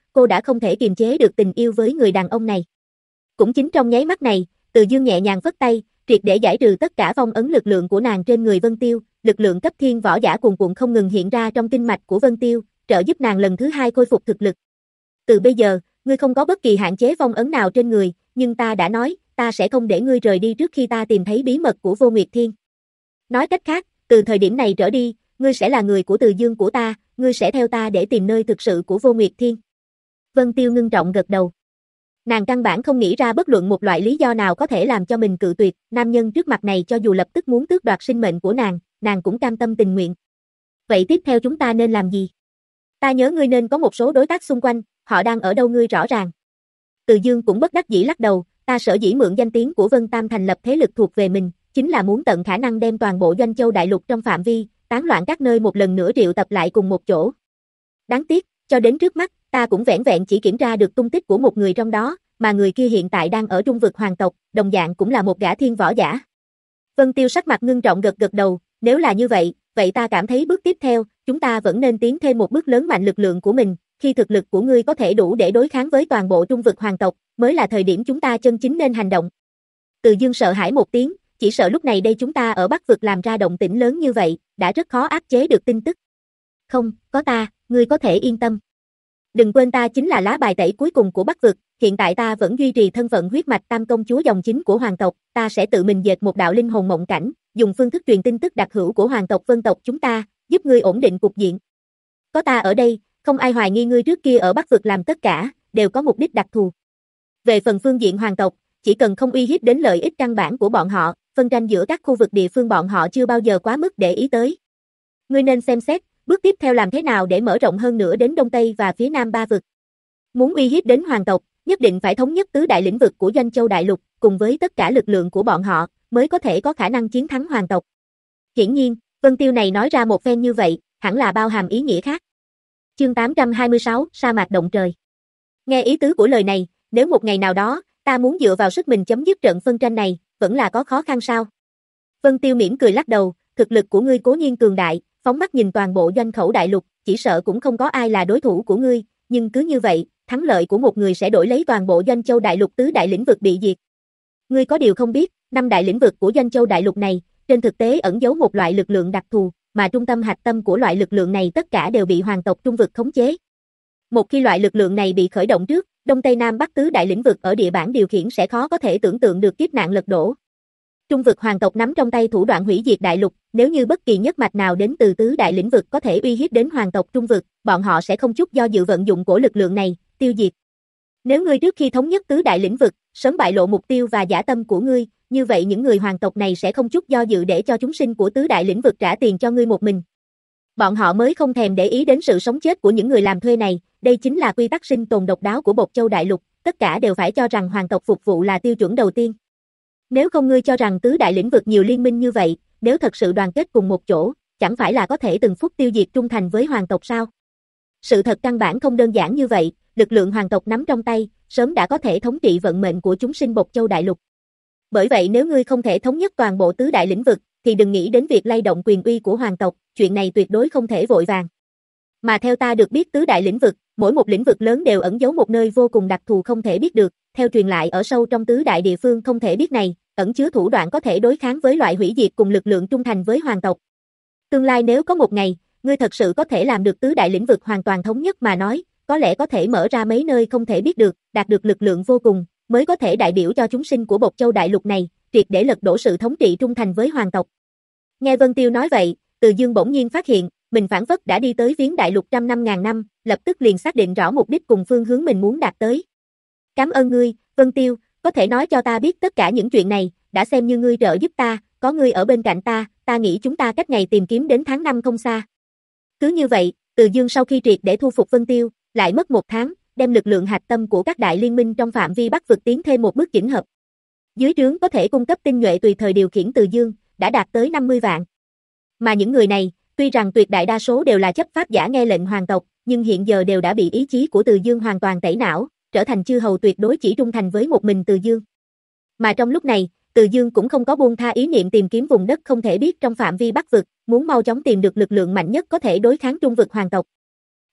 cô đã không thể kiềm chế được tình yêu với người đàn ông này. Cũng chính trong nháy mắt này, Từ Dương nhẹ nhàng phất tay, triệt để giải trừ tất cả phong ấn lực lượng của nàng trên người Vân Tiêu, lực lượng cấp thiên võ giả cuồn cuộn không ngừng hiện ra trong kinh mạch của Vân Tiêu, trợ giúp nàng lần thứ hai khôi phục thực lực. Từ bây giờ, ngươi không có bất kỳ hạn chế phong ấn nào trên người, nhưng ta đã nói, ta sẽ không để ngươi rời đi trước khi ta tìm thấy bí mật của Vô Nguyệt Thiên. Nói cách khác, từ thời điểm này trở đi, ngươi sẽ là người của Từ Dương của ta, ngươi sẽ theo ta để tìm nơi thực sự của Vô Nguyệt Thiên. Vân Tiêu ngưng trọng gật đầu. Nàng căn bản không nghĩ ra bất luận một loại lý do nào có thể làm cho mình cự tuyệt, nam nhân trước mặt này cho dù lập tức muốn tước đoạt sinh mệnh của nàng, nàng cũng cam tâm tình nguyện. Vậy tiếp theo chúng ta nên làm gì? Ta nhớ ngươi nên có một số đối tác xung quanh, họ đang ở đâu ngươi rõ ràng. Từ Dương cũng bất đắc dĩ lắc đầu, ta sở dĩ mượn danh tiếng của Vân Tam thành lập thế lực thuộc về mình, chính là muốn tận khả năng đem toàn bộ Doanh Châu đại lục trong phạm vi, tán loạn các nơi một lần nữa triệu tập lại cùng một chỗ. Đáng tiếc, cho đến trước mắt, ta cũng vẻn vẹn chỉ kiểm tra được tung tích của một người trong đó, mà người kia hiện tại đang ở Trung vực hoàng tộc, đồng dạng cũng là một gã thiên võ giả. Vân Tiêu sắc mặt ngưng trọng gật gật đầu, nếu là như vậy, vậy ta cảm thấy bước tiếp theo, chúng ta vẫn nên tiến thêm một bước lớn mạnh lực lượng của mình, khi thực lực của ngươi có thể đủ để đối kháng với toàn bộ Trung vực hoàng tộc, mới là thời điểm chúng ta chân chính nên hành động. Từ Dương sợ hãi một tiếng, chỉ sợ lúc này đây chúng ta ở Bắc vực làm ra động tĩnh lớn như vậy, đã rất khó áp chế được tin tức. Không, có ta, ngươi có thể yên tâm. Đừng quên ta chính là lá bài tẩy cuối cùng của Bắc vực, hiện tại ta vẫn duy trì thân phận huyết mạch tam công chúa dòng chính của hoàng tộc, ta sẽ tự mình dệt một đạo linh hồn mộng cảnh, dùng phương thức truyền tin tức đặc hữu của hoàng tộc Vân tộc chúng ta, giúp ngươi ổn định cục diện. Có ta ở đây, không ai hoài nghi ngươi trước kia ở Bắc vực làm tất cả, đều có mục đích đặc thù. Về phần phương diện hoàng tộc, chỉ cần không uy hiếp đến lợi ích căn bản của bọn họ, phân tranh giữa các khu vực địa phương bọn họ chưa bao giờ quá mức để ý tới. Ngươi nên xem xét, bước tiếp theo làm thế nào để mở rộng hơn nữa đến Đông Tây và phía Nam ba vực. Muốn uy hiếp đến hoàng tộc, nhất định phải thống nhất tứ đại lĩnh vực của Doanh Châu đại lục, cùng với tất cả lực lượng của bọn họ, mới có thể có khả năng chiến thắng hoàng tộc. Hiển nhiên, Vân Tiêu này nói ra một phen như vậy, hẳn là bao hàm ý nghĩa khác. Chương tám trăm hai mươi sáu, sa mạc động trời. Nghe ý tứ của lời này, nếu một ngày nào đó, ta muốn dựa vào sức mình chấm dứt trận phân tranh này, vẫn là có khó khăn sao? Vân Tiêu mỉm cười lắc đầu, thực lực của ngươi cố nhiên cường đại, phóng mắt nhìn toàn bộ Doanh Khẩu đại lục, chỉ sợ cũng không có ai là đối thủ của ngươi, nhưng cứ như vậy, thắng lợi của một người sẽ đổi lấy toàn bộ Doanh Châu đại lục tứ đại lĩnh vực bị diệt. Ngươi có điều không biết, năm đại lĩnh vực của Doanh Châu đại lục này, trên thực tế ẩn giấu một loại lực lượng đặc thù, mà trung tâm hạch tâm của loại lực lượng này tất cả đều bị hoàng tộc Trung vực khống chế. Một khi loại lực lượng này bị khởi động trước, Đông Tây Nam Bắc tứ đại lĩnh vực ở địa bản điều khiển sẽ khó có thể tưởng tượng được kiếp nạn lật đổ. Trung vực hoàng tộc nắm trong tay thủ đoạn hủy diệt đại lục, nếu như bất kỳ nhất mạch nào đến từ tứ đại lĩnh vực có thể uy hiếp đến hoàng tộc Trung vực, bọn họ sẽ không chút do dự vận dụng của lực lượng này, tiêu diệt. Nếu ngươi trước khi thống nhất tứ đại lĩnh vực, sớm bại lộ mục tiêu và dã tâm của ngươi, như vậy những người hoàng tộc này sẽ không chút do dự để cho chúng sinh của tứ đại lĩnh vực trả tiền cho ngươi một mình. Bọn họ mới không thèm để ý đến sự sống chết của những người làm thuê này, đây chính là quy tắc sinh tồn độc đáo của Bột Châu đại lục, tất cả đều phải cho rằng hoàng tộc phục vụ là tiêu chuẩn đầu tiên. Nếu không ngươi cho rằng tứ đại lĩnh vực nhiều liên minh như vậy, nếu thật sự đoàn kết cùng một chỗ, chẳng phải là có thể từng phút tiêu diệt trung thành với hoàng tộc sao? Sự thật căn bản không đơn giản như vậy, lực lượng hoàng tộc nắm trong tay, sớm đã có thể thống trị vận mệnh của chúng sinh Bột Châu đại lục. Bởi vậy nếu ngươi không thể thống nhất toàn bộ tứ đại lĩnh vực, thì đừng nghĩ đến việc lay động quyền uy của hoàng tộc, chuyện này tuyệt đối không thể vội vàng. Mà theo ta được biết tứ đại lĩnh vực, mỗi một lĩnh vực lớn đều ẩn giấu một nơi vô cùng đặc thù không thể biết được, theo truyền lại ở sâu trong tứ đại địa phương không thể biết này, ẩn chứa thủ đoạn có thể đối kháng với loại hủy diệt cùng lực lượng trung thành với hoàng tộc. Tương lai nếu có một ngày, ngươi thật sự có thể làm được tứ đại lĩnh vực hoàn toàn thống nhất mà nói, có lẽ có thể mở ra mấy nơi không thể biết được, đạt được lực lượng vô cùng, mới có thể đại biểu cho chúng sinh của Bột Châu đại lục này, triệt để lật đổ sự thống trị trung thành với hoàng tộc. Nghe Vân Tiêu nói vậy, Từ Dương bỗng nhiên phát hiện, mình phảng phất đã đi tới viếng đại lục trăm năm ngàn năm, lập tức liền xác định rõ mục đích cùng phương hướng mình muốn đạt tới. Cảm ơn ngươi, Vân Tiêu, có thể nói cho ta biết tất cả những chuyện này, đã xem như ngươi trợ giúp ta, có ngươi ở bên cạnh ta, ta nghĩ chúng ta cách ngày tìm kiếm đến tháng năm không xa. Cứ như vậy, Từ Dương sau khi triệt để thu phục Vân Tiêu, lại mất một tháng, đem lực lượng hạch tâm của các đại liên minh trong phạm vi Bắc vực tiến thêm một bước chỉnh hợp. Dưới trướng có thể cung cấp tinh nhuệ tùy thời điều khiển Từ Dương, đã đạt tới năm mươi vạn. Mà những người này, tuy rằng tuyệt đại đa số đều là chấp pháp giả nghe lệnh hoàng tộc, nhưng hiện giờ đều đã bị ý chí của Từ Dương hoàn toàn tẩy não, trở thành chư hầu tuyệt đối chỉ trung thành với một mình Từ Dương. Mà trong lúc này, Từ Dương cũng không có buông tha ý niệm tìm kiếm vùng đất không thể biết trong phạm vi Bắc vực, muốn mau chóng tìm được lực lượng mạnh nhất có thể đối kháng trung vực hoàng tộc.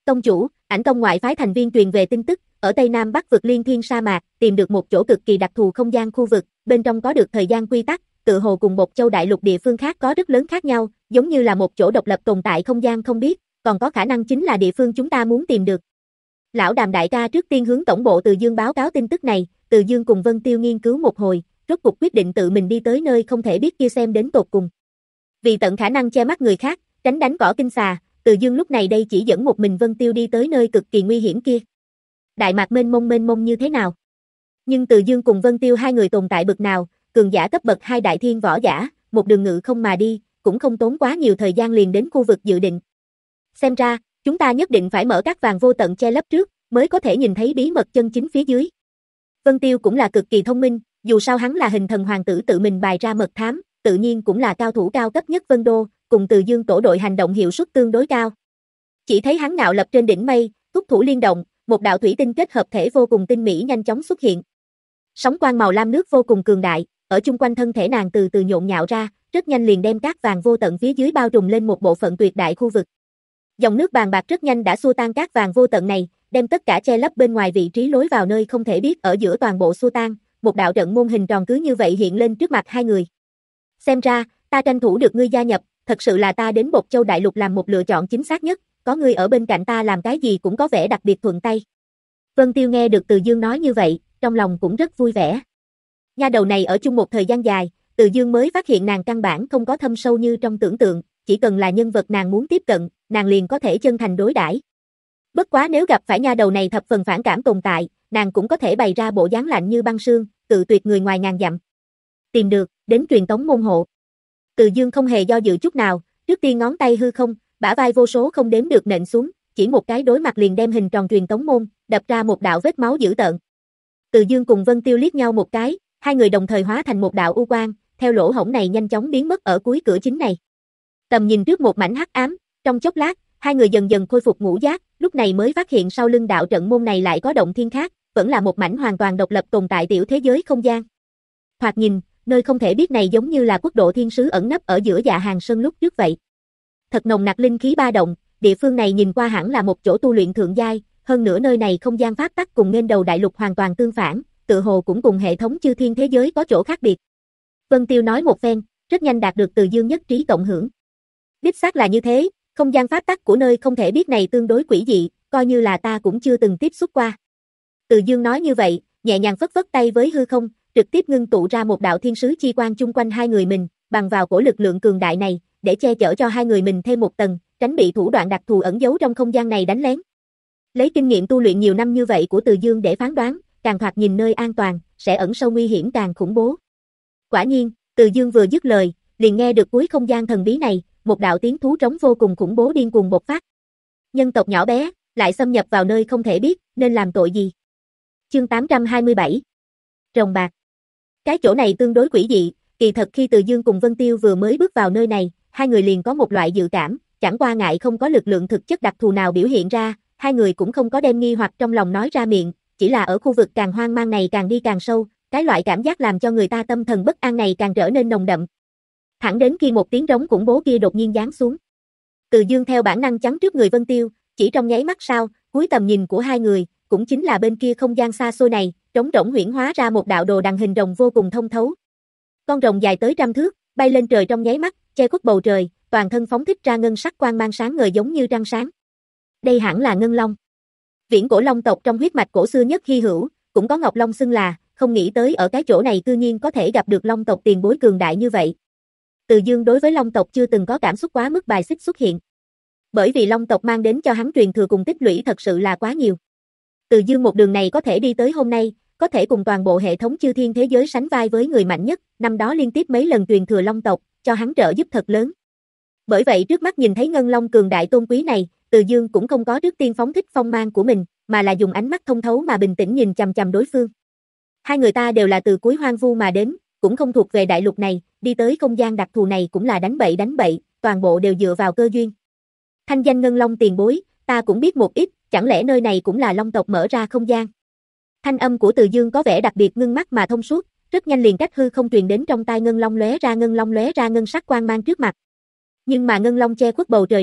Tông chủ, Ảnh Tông ngoại phái thành viên truyền về tin tức, ở Tây Nam Bắc vực Liên Thiên sa mạc, tìm được một chỗ cực kỳ đặc thù không gian khu vực, bên trong có được thời gian quy tắc, tự hồ cùng một châu đại lục địa phương khác có rất lớn khác nhau, giống như là một chỗ độc lập tồn tại không gian không biết, còn có khả năng chính là địa phương chúng ta muốn tìm được. Lão Đàm đại ca trước tiên hướng tổng bộ Từ Dương báo cáo tin tức này, Từ Dương cùng Vân Tiêu nghiên cứu một hồi, rốt cuộc quyết định tự mình đi tới nơi không thể biết kia xem đến tột cùng. Vì tận khả năng che mắt người khác, tránh đánh cỏ kinh xà, Từ Dương lúc này đây chỉ dẫn một mình Vân Tiêu đi tới nơi cực kỳ nguy hiểm kia. Đại mạc mênh mông mênh mông như thế nào? Nhưng Từ Dương cùng Vân Tiêu hai người tồn tại bực nào, cường giả cấp bậc hai đại thiên võ giả, một đường ngự không mà đi, cũng không tốn quá nhiều thời gian liền đến khu vực dự định. Xem ra, chúng ta nhất định phải mở các vàng vô tận che lấp trước, mới có thể nhìn thấy bí mật chân chính phía dưới. Vân Tiêu cũng là cực kỳ thông minh, dù sao hắn là hình thần hoàng tử tự mình bài ra mật thám, tự nhiên cũng là cao thủ cao cấp nhất Vân Đô, cùng Từ Dương tổ đội hành động hiệu suất tương đối cao. Chỉ thấy hắn ngạo lập trên đỉnh mây, thúc thủ liên động, một đạo thủy tinh kết hợp thể vô cùng tinh mỹ nhanh chóng xuất hiện. Sóng quang màu lam nước vô cùng cường đại, ở chung quanh thân thể nàng từ từ nhộn nhạo ra, rất nhanh liền đem cát vàng vô tận phía dưới bao trùm lên một bộ phận tuyệt đại khu vực. Dòng nước bàn bạc rất nhanh đã xua tan cát vàng vô tận này, đem tất cả che lấp bên ngoài vị trí lối vào nơi không thể biết ở giữa toàn bộ xua tan, một đạo trận môn hình tròn cứ như vậy hiện lên trước mặt hai người. Xem ra, ta tranh thủ được ngươi gia nhập, thật sự là ta đến Bột Châu Đại Lục làm một lựa chọn chính xác nhất, có ngươi ở bên cạnh ta làm cái gì cũng có vẻ đặc biệt thuận tay. Vân Tiêu nghe được Từ Dương nói như vậy, trong lòng cũng rất vui vẻ. Nha đầu này ở chung một thời gian dài, Từ Dương mới phát hiện nàng căn bản không có thâm sâu như trong tưởng tượng, chỉ cần là nhân vật nàng muốn tiếp cận, nàng liền có thể chân thành đối đãi. Bất quá nếu gặp phải nha đầu này thập phần phản cảm tồn tại, nàng cũng có thể bày ra bộ dáng lạnh như băng sương, tự tuyệt người ngoài ngàn dặm. Tìm được, đến truyền tống môn hộ. Từ Dương không hề do dự chút nào, trước tiên ngón tay hư không, bả vai vô số không đếm được nện xuống, chỉ một cái đối mặt liền đem hình tròn truyền tống môn, đập ra một đạo vết máu dữ tợn. Từ Dương cùng Vân Tiêu liếc nhau một cái, hai người đồng thời hóa thành một đạo u quang, theo lỗ hổng này nhanh chóng biến mất ở cuối cửa chính này. Tầm nhìn trước một mảnh hắc ám, trong chốc lát, hai người dần dần khôi phục ngũ giác, lúc này mới phát hiện sau lưng đạo trận môn này lại có động thiên khác, vẫn là một mảnh hoàn toàn độc lập tồn tại tiểu thế giới không gian. Thoạt nhìn, nơi không thể biết này giống như là quốc độ thiên sứ ẩn nấp ở giữa Dạ Hàng Sơn lúc trước vậy. Thật nồng nặc linh khí ba động, địa phương này nhìn qua hẳn là một chỗ tu luyện thượng giai, hơn nữa nơi này không gian pháp tắc cùng nên đầu đại lục hoàn toàn tương phản, tự hồ cũng cùng hệ thống chư thiên thế giới có chỗ khác biệt. Vân Tiêu nói một phen, rất nhanh đạt được Từ Dương nhất trí cộng hưởng. Đích xác là như thế, không gian pháp tắc của nơi không thể biết này tương đối quỷ dị, coi như là ta cũng chưa từng tiếp xúc qua. Từ Dương nói như vậy, nhẹ nhàng phất phất tay với hư không, trực tiếp ngưng tụ ra một đạo thiên sứ chi quang chung quanh hai người mình, bằng vào cổ lực lượng cường đại này, để che chở cho hai người mình thêm một tầng, tránh bị thủ đoạn đặc thù ẩn giấu trong không gian này đánh lén. Lấy kinh nghiệm tu luyện nhiều năm như vậy của Từ Dương để phán đoán, càng thoạt nhìn nơi an toàn, sẽ ẩn sâu nguy hiểm càng khủng bố. Quả nhiên, Từ Dương vừa dứt lời, liền nghe được cuối không gian thần bí này, một đạo tiếng thú trống vô cùng khủng bố điên cuồng bộc phát. Nhân tộc nhỏ bé, lại xâm nhập vào nơi không thể biết, nên làm tội gì? Chương tám trăm hai mươi bảy. Rồng bạc. Cái chỗ này tương đối quỷ dị, kỳ thật khi Từ Dương cùng Vân Tiêu vừa mới bước vào nơi này, hai người liền có một loại dự cảm, chẳng qua ngại không có lực lượng thực chất đặc thù nào biểu hiện ra, hai người cũng không có đem nghi hoặc trong lòng nói ra miệng, chỉ là ở khu vực càng hoang mang này càng đi càng sâu, cái loại cảm giác làm cho người ta tâm thần bất an này càng trở nên nồng đậm. Thẳng đến khi một tiếng trống khủng bố kia đột nhiên giáng xuống. Từ Dương theo bản năng chắn trước người Vân Tiêu, chỉ trong nháy mắt sau, cuối tầm nhìn của hai người, cũng chính là bên kia không gian xa xôi này, trống rỗng huyễn hóa ra một đạo đồ đằng hình rồng vô cùng thông thấu. Con rồng dài tới trăm thước, bay lên trời trong nháy mắt, che khuất bầu trời, toàn thân phóng thích ra ngân sắc quang mang sáng ngời giống như trăng sáng. Đây hẳn là ngân long. Viễn cổ long tộc trong huyết mạch cổ xưa nhất hy hữu, cũng có ngọc long xưng là, không nghĩ tới ở cái chỗ này cư nhiên có thể gặp được long tộc tiền bối cường đại như vậy. Từ Dương đối với long tộc chưa từng có cảm xúc quá mức bài xích xuất hiện. Bởi vì long tộc mang đến cho hắn truyền thừa cùng tích lũy thật sự là quá nhiều. Từ Dương một đường này có thể đi tới hôm nay, có thể cùng toàn bộ hệ thống chư thiên thế giới sánh vai với người mạnh nhất, năm đó liên tiếp mấy lần truyền thừa long tộc, cho hắn trợ giúp thật lớn. Bởi vậy trước mắt nhìn thấy ngân long cường đại tôn quý này, Từ Dương cũng không có trước tiên phóng thích phong mang của mình, mà là dùng ánh mắt thông thấu mà bình tĩnh nhìn chằm chằm đối phương. Hai người ta đều là từ cuối hoang vu mà đến, cũng không thuộc về đại lục này, đi tới không gian đặc thù này cũng là đánh bậy đánh bậy, toàn bộ đều dựa vào cơ duyên. Thanh danh ngân long tiền bối, ta cũng biết một ít, chẳng lẽ nơi này cũng là long tộc mở ra không gian? Thanh âm của Từ Dương có vẻ đặc biệt ngưng mắt mà thông suốt, rất nhanh liền cách hư không truyền đến trong tai ngân long lóe ra ngân long lóe ra ngân sắc quang mang trước mặt. Nhưng mà ngân long che khuất bầu trời này,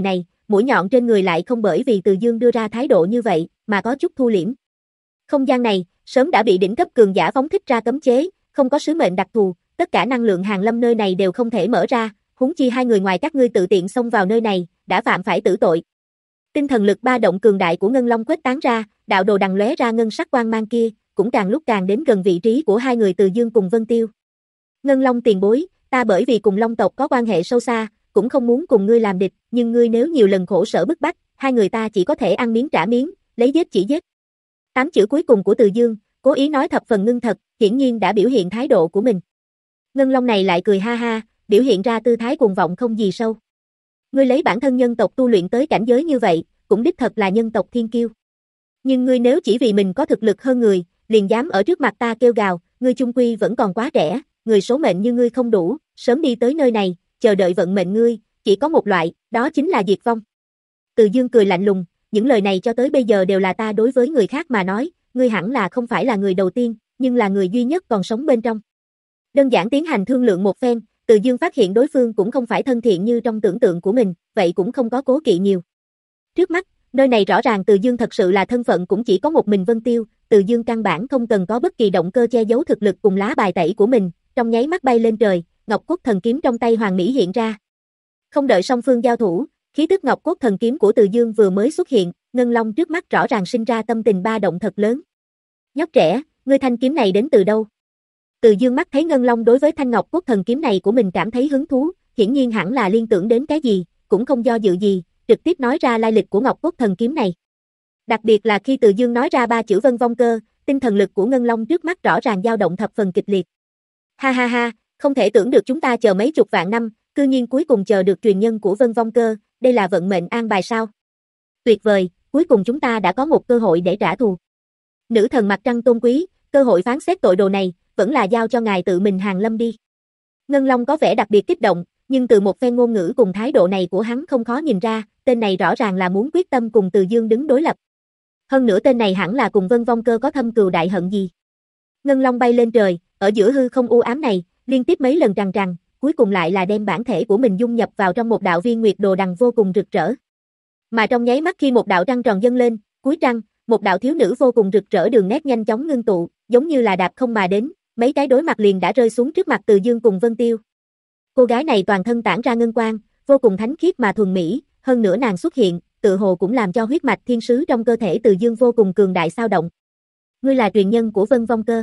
mũi nhọn trên người lại không bởi vì Từ Dương đưa ra thái độ như vậy, mà có chút thu liễm. Không gian này, sớm đã bị đỉnh cấp cường giả phóng thích ra cấm chế, không có sứ mệnh đặc thù, tất cả năng lượng Hàn Lâm nơi này đều không thể mở ra, huống chi hai người ngoài các ngươi tự tiện xông vào nơi này, đã phạm phải tử tội. Tinh thần lực ba động cường đại của Ngân Long khuếch tán ra, đạo đồ đằng lóe ra ngân sắc quang mang kia, cũng càng lúc càng đến gần vị trí của hai người Từ Dương cùng Vân Tiêu. Ngân Long tiền bối, ta bởi vì cùng Long tộc có quan hệ sâu xa, cũng không muốn cùng ngươi làm địch, nhưng ngươi nếu nhiều lần khổ sở bức bách, hai người ta chỉ có thể ăn miếng trả miếng, lấy giết chỉ giết. Tám chữ cuối cùng của Từ Dương, cố ý nói thập phần ngưng thật, hiển nhiên đã biểu hiện thái độ của mình. Ngân Long này lại cười ha ha, biểu hiện ra tư thái cuồng vọng không gì sâu. Ngươi lấy bản thân nhân tộc tu luyện tới cảnh giới như vậy, cũng đích thật là nhân tộc thiên kiêu. Nhưng ngươi nếu chỉ vì mình có thực lực hơn người, liền dám ở trước mặt ta kêu gào, ngươi chung quy vẫn còn quá trẻ, người số mệnh như ngươi không đủ, sớm đi tới nơi này, chờ đợi vận mệnh ngươi, chỉ có một loại, đó chính là diệt vong. Từ Dương cười lạnh lùng, những lời này cho tới bây giờ đều là ta đối với người khác mà nói, ngươi hẳn là không phải là người đầu tiên, nhưng là người duy nhất còn sống bên trong. Đơn giản tiến hành thương lượng một phen, Từ Dương phát hiện đối phương cũng không phải thân thiện như trong tưởng tượng của mình, vậy cũng không có cố kỵ nhiều. Trước mắt, nơi này rõ ràng Từ Dương thật sự là thân phận cũng chỉ có một mình Vân Tiêu, Từ Dương căn bản không cần có bất kỳ động cơ che giấu thực lực cùng lá bài tẩy của mình, trong nháy mắt bay lên trời, Ngọc Cốt Thần Kiếm trong tay Hoàng Mỹ hiện ra. Không đợi song phương giao thủ, khí tức Ngọc Cốt Thần Kiếm của Từ Dương vừa mới xuất hiện, Ngân Long trước mắt rõ ràng sinh ra tâm tình ba động thật lớn. Nhóc trẻ, ngươi thanh kiếm này đến từ đâu? Từ Dương mắt thấy Ngân Long đối với thanh Ngọc Cốt Thần Kiếm này của mình cảm thấy hứng thú, hiển nhiên hẳn là liên tưởng đến cái gì, cũng không do dự gì, trực tiếp nói ra lai lịch của Ngọc Cốt Thần Kiếm này. Đặc biệt là khi Từ Dương nói ra ba chữ Vân Vong Cơ, tinh thần lực của Ngân Long trước mắt rõ ràng dao động thập phần kịch liệt. Ha ha ha, không thể tưởng được chúng ta chờ mấy chục vạn năm, cư nhiên cuối cùng chờ được truyền nhân của Vân Vong Cơ, đây là vận mệnh an bài sao? Tuyệt vời, cuối cùng chúng ta đã có một cơ hội để trả thù. Nữ thần mặt trăng tôn quý, cơ hội phán xét tội đồ này, vẫn là giao cho ngài tự mình Hàn Lâm đi. Ngân Long có vẻ đặc biệt kích động, nhưng từ một phen ngôn ngữ cùng thái độ này của hắn không khó nhìn ra, tên này rõ ràng là muốn quyết tâm cùng Từ Dương đứng đối lập. Hơn nữa tên này hẳn là cùng Vân Vong Cơ có thâm cừu đại hận gì. Ngân Long bay lên trời, ở giữa hư không u ám này, liên tiếp mấy lần trằn trằn, cuối cùng lại là đem bản thể của mình dung nhập vào trong một đạo viên nguyệt đồ đằng vô cùng rực rỡ. Mà trong nháy mắt khi một đạo trăng tròn dâng lên, cuối trăng, một đạo thiếu nữ vô cùng rực rỡ đường nét nhanh chóng ngưng tụ, giống như là đạp không mà đến, mấy cái đối mặt liền đã rơi xuống trước mặt Từ Dương cùng Vân Tiêu. Cô gái này toàn thân tản ra ngân quang, vô cùng thánh khiết mà thuần mỹ, hơn nữa nàng xuất hiện, tự hồ cũng làm cho huyết mạch thiên sứ trong cơ thể Từ Dương vô cùng cường đại sao động. Ngươi là truyền nhân của Vân Vong Cơ.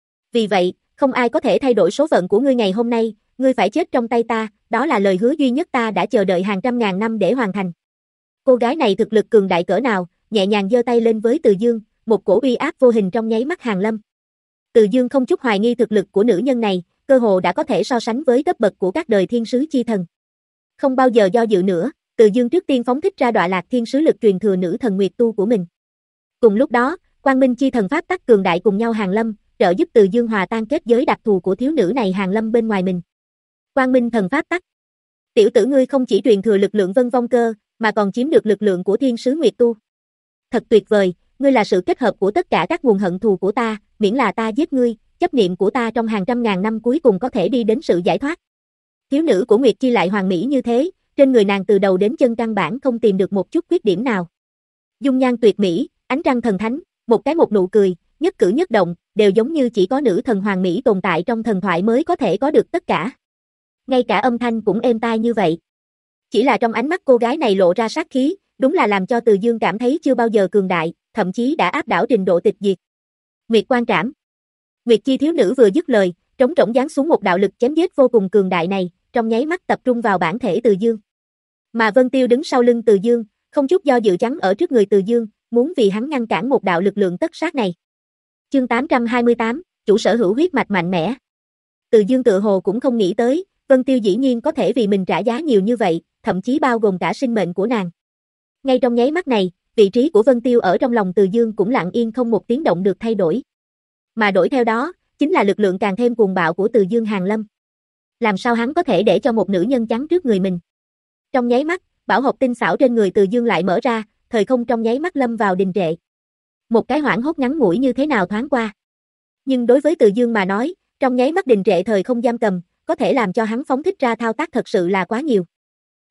Vì vậy, không ai có thể thay đổi số phận của ngươi ngày hôm nay, ngươi phải chết trong tay ta, đó là lời hứa duy nhất ta đã chờ đợi hàng trăm ngàn năm để hoàn thành. Cô gái này thực lực cường đại cỡ nào, nhẹ nhàng giơ tay lên với Từ Dương, một cổ uy áp vô hình trong nháy mắt Hàn Lâm. Từ Dương không chút hoài nghi thực lực của nữ nhân này, cơ hồ đã có thể so sánh với cấp bậc của các đời thiên sứ chi thần. Không bao giờ do dự nữa, Từ Dương trước tiên phóng thích ra đọa lạc thiên sứ lực truyền thừa nữ thần Nguyệt Tu của mình. Cùng lúc đó, Quang Minh chi thần pháp tắc cường đại cùng nhau Hàn Lâm, trợ giúp Từ Dương hòa tan kết giới đặc thù của thiếu nữ này Hàn Lâm bên ngoài mình. Quang Minh thần pháp tắc. Tiểu tử ngươi không chỉ truyền thừa lực lượng Vân Vong Cơ, mà còn chiếm được lực lượng của thiên sứ Nguyệt Tu. Thật tuyệt vời, ngươi là sự kết hợp của tất cả các nguồn hận thù của ta, miễn là ta giết ngươi, chấp niệm của ta trong hàng trăm ngàn năm cuối cùng có thể đi đến sự giải thoát. Thiếu nữ của Nguyệt Chi lại hoàn mỹ như thế, trên người nàng từ đầu đến chân căn bản không tìm được một chút khuyết điểm nào. Dung nhan tuyệt mỹ, ánh trăng thần thánh, một cái một nụ cười, nhất cử nhất động, đều giống như chỉ có nữ thần hoàn mỹ tồn tại trong thần thoại mới có thể có được tất cả. Ngay cả âm thanh cũng êm tai như vậy. Chỉ là trong ánh mắt cô gái này lộ ra sát khí, đúng là làm cho Từ Dương cảm thấy chưa bao giờ cường đại, thậm chí đã áp đảo trình độ tịch diệt. Nguyệt Quan Trảm. Nguyệt Chi thiếu nữ vừa dứt lời, trống rỗng giáng xuống một đạo lực chém giết vô cùng cường đại này, trong nháy mắt tập trung vào bản thể Từ Dương. Mà Vân Tiêu đứng sau lưng Từ Dương, không chút do dự chắn ở trước người Từ Dương, muốn vì hắn ngăn cản một đạo lực lượng tất sát này. Chương tám trăm hai mươi tám, chủ sở hữu huyết mạch mạnh mẽ. Từ Dương tự hồ cũng không nghĩ tới, Vân Tiêu dĩ nhiên có thể vì mình trả giá nhiều như vậy, thậm chí bao gồm cả sinh mệnh của nàng. Ngay trong nháy mắt này, vị trí của Vân Tiêu ở trong lòng Từ Dương cũng lặng yên không một tiếng động được thay đổi. Mà đổi theo đó, chính là lực lượng càng thêm cuồng bạo của Từ Dương Hàn Lâm. Làm sao hắn có thể để cho một nữ nhân chắn trước người mình? Trong nháy mắt, bảo hộp tinh xảo trên người Từ Dương lại mở ra, thời không trong nháy mắt lâm vào đình trệ. Một cái hoảng hốt ngắn ngủi như thế nào thoáng qua. Nhưng đối với Từ Dương mà nói, trong nháy mắt đình trệ thời không giam cầm, có thể làm cho hắn phóng thích ra thao tác thật sự là quá nhiều.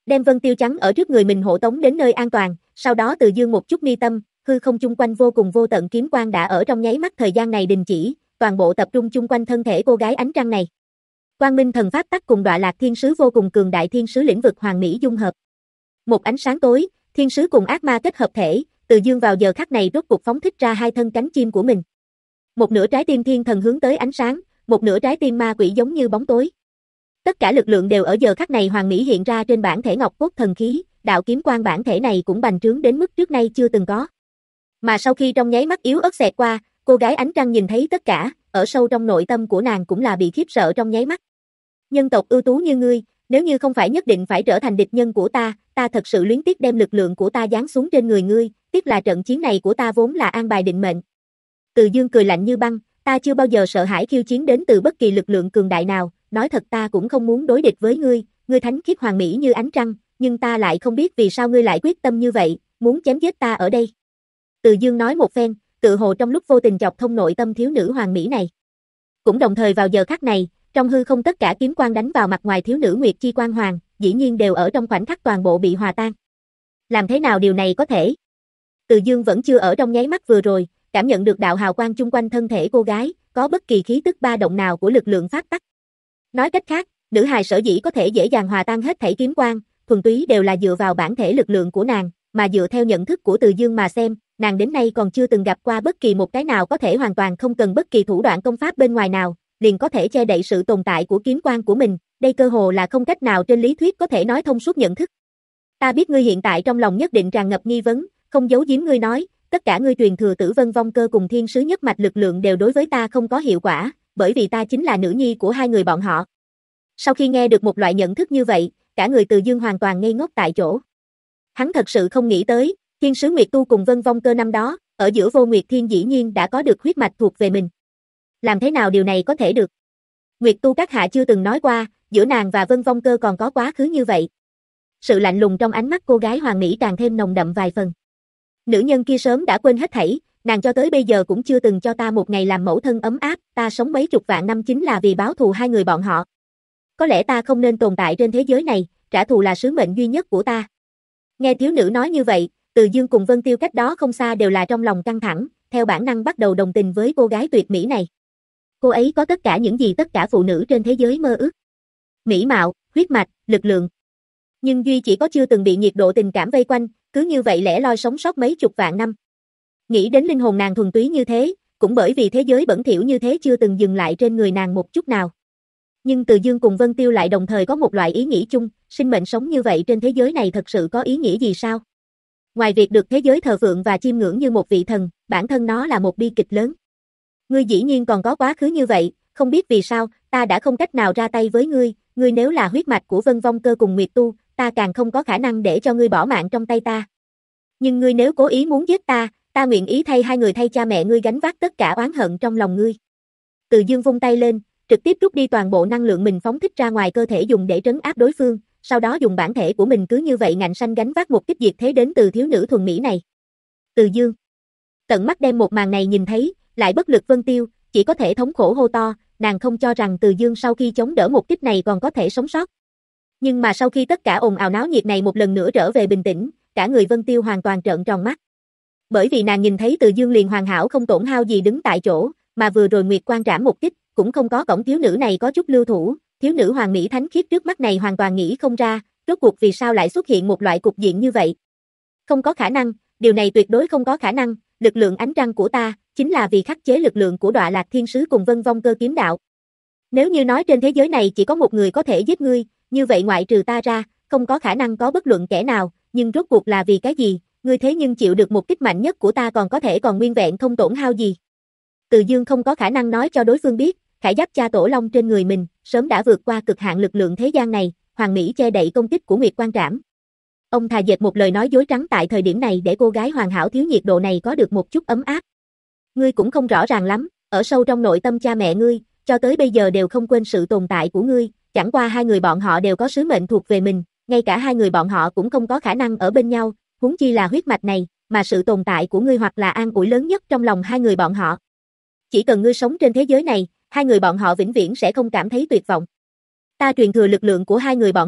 Đem Vân Tiêu trắng ở trước người mình hộ tống đến nơi an toàn, sau đó Từ Dương một chút mi tâm, hư không chung quanh vô cùng vô tận kiếm quang đã ở trong nháy mắt thời gian này đình chỉ, toàn bộ tập trung chung quanh thân thể cô gái ánh trăng này. Quang Minh thần pháp tắc cùng Đọa Lạc thiên sứ vô cùng cường đại thiên sứ lĩnh vực hoàn mỹ dung hợp. Một ánh sáng tối, thiên sứ cùng ác ma kết hợp thể, Từ Dương vào giờ khắc này rốt cuộc phóng thích ra hai thân cánh chim của mình. Một nửa trái tim thiên thần hướng tới ánh sáng, một nửa trái tim ma quỷ giống như bóng tối. Tất cả lực lượng đều ở giờ khắc này hoàn mỹ hiện ra trên bản thể ngọc cốt thần khí, đạo kiếm quang bản thể này cũng bành trướng đến mức trước nay chưa từng có. Mà sau khi trong nháy mắt yếu ớt xẹt qua, cô gái ánh trăng nhìn thấy tất cả, ở sâu trong nội tâm của nàng cũng là bị khiếp sợ trong nháy mắt. Nhân tộc ưu tú như ngươi, nếu như không phải nhất định phải trở thành địch nhân của ta, ta thật sự luyến tiếc đem lực lượng của ta giáng xuống trên người ngươi, tiếc là trận chiến này của ta vốn là an bài định mệnh. Từ Dương cười lạnh như băng, ta chưa bao giờ sợ hãi khiêu chiến đến từ bất kỳ lực lượng cường đại nào, nói thật ta cũng không muốn đối địch với ngươi, ngươi thánh khiết hoàn mỹ như ánh trăng, nhưng ta lại không biết vì sao ngươi lại quyết tâm như vậy, muốn chém giết ta ở đây. Từ Dương nói một phen, tự hồ trong lúc vô tình chọc thông nội tâm thiếu nữ hoàn mỹ này. Cũng đồng thời vào giờ khắc này, trong hư không tất cả kiếm quang đánh vào mặt ngoài thiếu nữ Nguyệt Chi Quang Hoàng, dĩ nhiên đều ở trong khoảnh khắc toàn bộ bị hòa tan. Làm thế nào điều này có thể? Từ Dương vẫn chưa ở trong nháy mắt vừa rồi, cảm nhận được đạo hào quang chung quanh thân thể cô gái, có bất kỳ khí tức ba động nào của lực lượng pháp tắc. Nói cách khác, nữ hài sở dĩ có thể dễ dàng hòa tan hết thảy kiếm quang, thuần túy đều là dựa vào bản thể lực lượng của nàng, mà dựa theo nhận thức của Từ Dương mà xem, nàng đến nay còn chưa từng gặp qua bất kỳ một cái nào có thể hoàn toàn không cần bất kỳ thủ đoạn công pháp bên ngoài nào, liền có thể che đậy sự tồn tại của kiếm quang của mình, đây cơ hồ là không cách nào trên lý thuyết có thể nói thông suốt nhận thức. Ta biết ngươi hiện tại trong lòng nhất định tràn ngập nghi vấn, không giấu giếm ngươi nói, tất cả ngươi truyền thừa Tử Vân Vong Cơ cùng thiên sứ nhất mạch lực lượng đều đối với ta không có hiệu quả, bởi vì ta chính là nữ nhi của hai người bọn họ. Sau khi nghe được một loại nhận thức như vậy, cả người Từ Dương hoàn toàn ngây ngốc tại chỗ. Hắn thật sự không nghĩ tới, thiên sứ Nguyệt Tu cùng Vân Vong Cơ năm đó, ở giữa Vô Nguyệt Thiên dĩ nhiên đã có được huyết mạch thuộc về mình. Làm thế nào điều này có thể được? Nguyệt Tu các hạ chưa từng nói qua, giữa nàng và Vân Vong Cơ còn có quá khứ như vậy. Sự lạnh lùng trong ánh mắt cô gái hoàng mỹ càng thêm nồng đậm vài phần. Nữ nhân kia sớm đã quên hết thảy, nàng cho tới bây giờ cũng chưa từng cho ta một ngày làm mẫu thân ấm áp, ta sống mấy chục vạn năm chính là vì báo thù hai người bọn họ. Có lẽ ta không nên tồn tại trên thế giới này, trả thù là sứ mệnh duy nhất của ta. Nghe thiếu nữ nói như vậy, Từ Dương cùng Vân Tiêu cách đó không xa đều là trong lòng căng thẳng, theo bản năng bắt đầu đồng tình với cô gái tuyệt mỹ này. Cô ấy có tất cả những gì tất cả phụ nữ trên thế giới mơ ước. Mỹ mạo, huyết mạch, lực lượng. Nhưng duy chỉ có chưa từng bị nhiệt độ tình cảm vây quanh, cứ như vậy lẻ loi sống sót mấy chục vạn năm. Nghĩ đến linh hồn nàng thuần túy như thế, cũng bởi vì thế giới bẩn thỉu như thế chưa từng dừng lại trên người nàng một chút nào. Nhưng Từ Dương cùng Vân Tiêu lại đồng thời có một loại ý nghĩ chung, sinh mệnh sống như vậy trên thế giới này thật sự có ý nghĩa gì sao? Ngoài việc được thế giới thờ phượng và chiêm ngưỡng như một vị thần, bản thân nó là một bi kịch lớn. Ngươi dĩ nhiên còn có quá khứ như vậy, không biết vì sao, ta đã không cách nào ra tay với ngươi, ngươi nếu là huyết mạch của Vân Vong Cơ cùng Nguyệt Tu, ta càng không có khả năng để cho ngươi bỏ mạng trong tay ta. Nhưng ngươi nếu cố ý muốn giết ta, ta nguyện ý thay hai người thay cha mẹ ngươi gánh vác tất cả oán hận trong lòng ngươi. Từ Dương vung tay lên, trực tiếp rút đi toàn bộ năng lượng mình phóng thích ra ngoài cơ thể dùng để trấn áp đối phương, sau đó dùng bản thể của mình cứ như vậy ngạnh xanh gánh vác một kích diệt thế đến từ thiếu nữ thuần mỹ này. Từ Dương tận mắt đem một màn này nhìn thấy, lại bất lực Vân Tiêu, chỉ có thể thống khổ hô to, nàng không cho rằng Từ Dương sau khi chống đỡ một kích này còn có thể sống sót. Nhưng mà sau khi tất cả ồn ào náo nhiệt này một lần nữa trở về bình tĩnh, cả người Vân Tiêu hoàn toàn trợn tròn mắt. Bởi vì nàng nhìn thấy Từ Dương liền hoàn hảo không tổn hao gì đứng tại chỗ, mà vừa rồi Nguyệt Quang trảm một kích, cũng không có cổng thiếu nữ này có chút lưu thủ, thiếu nữ hoàng mỹ thánh khiết trước mắt này hoàn toàn nghĩ không ra, rốt cuộc vì sao lại xuất hiện một loại cục diện như vậy. Không có khả năng, điều này tuyệt đối không có khả năng, lực lượng ánh trăng của ta, chính là vì khắc chế lực lượng của Đọa Lạc thiên sứ cùng Vân Vong Cơ kiếm đạo. Nếu như nói trên thế giới này chỉ có một người có thể giết ngươi, như vậy ngoại trừ ta ra, không có khả năng có bất luận kẻ nào, nhưng rốt cuộc là vì cái gì, ngươi thế nhưng chịu được một kích mạnh nhất của ta còn có thể còn nguyên vẹn không tổn hao gì. Từ Dương không có khả năng nói cho đối phương biết, khải giáp cha tổ long trên người mình, sớm đã vượt qua cực hạn lực lượng thế gian này, hoàn mỹ che đậy công kích của Nguyệt Quang trảm. Ông thà dệt một lời nói dối trắng tại thời điểm này để cô gái hoàn hảo thiếu nhiệt độ này có được một chút ấm áp. Ngươi cũng không rõ ràng lắm, ở sâu trong nội tâm cha mẹ ngươi, cho tới bây giờ đều không quên sự tồn tại của ngươi, chẳng qua hai người bọn họ đều có sứ mệnh thuộc về mình, ngay cả hai người bọn họ cũng không có khả năng ở bên nhau, huống chi là huyết mạch này, mà sự tồn tại của ngươi hoặc là an ủi lớn nhất trong lòng hai người bọn họ. Chỉ cần ngươi sống trên thế giới này, hai người bọn họ vĩnh viễn sẽ không cảm thấy tuyệt vọng. Ta truyền thừa lực lượng của hai người bọn họ,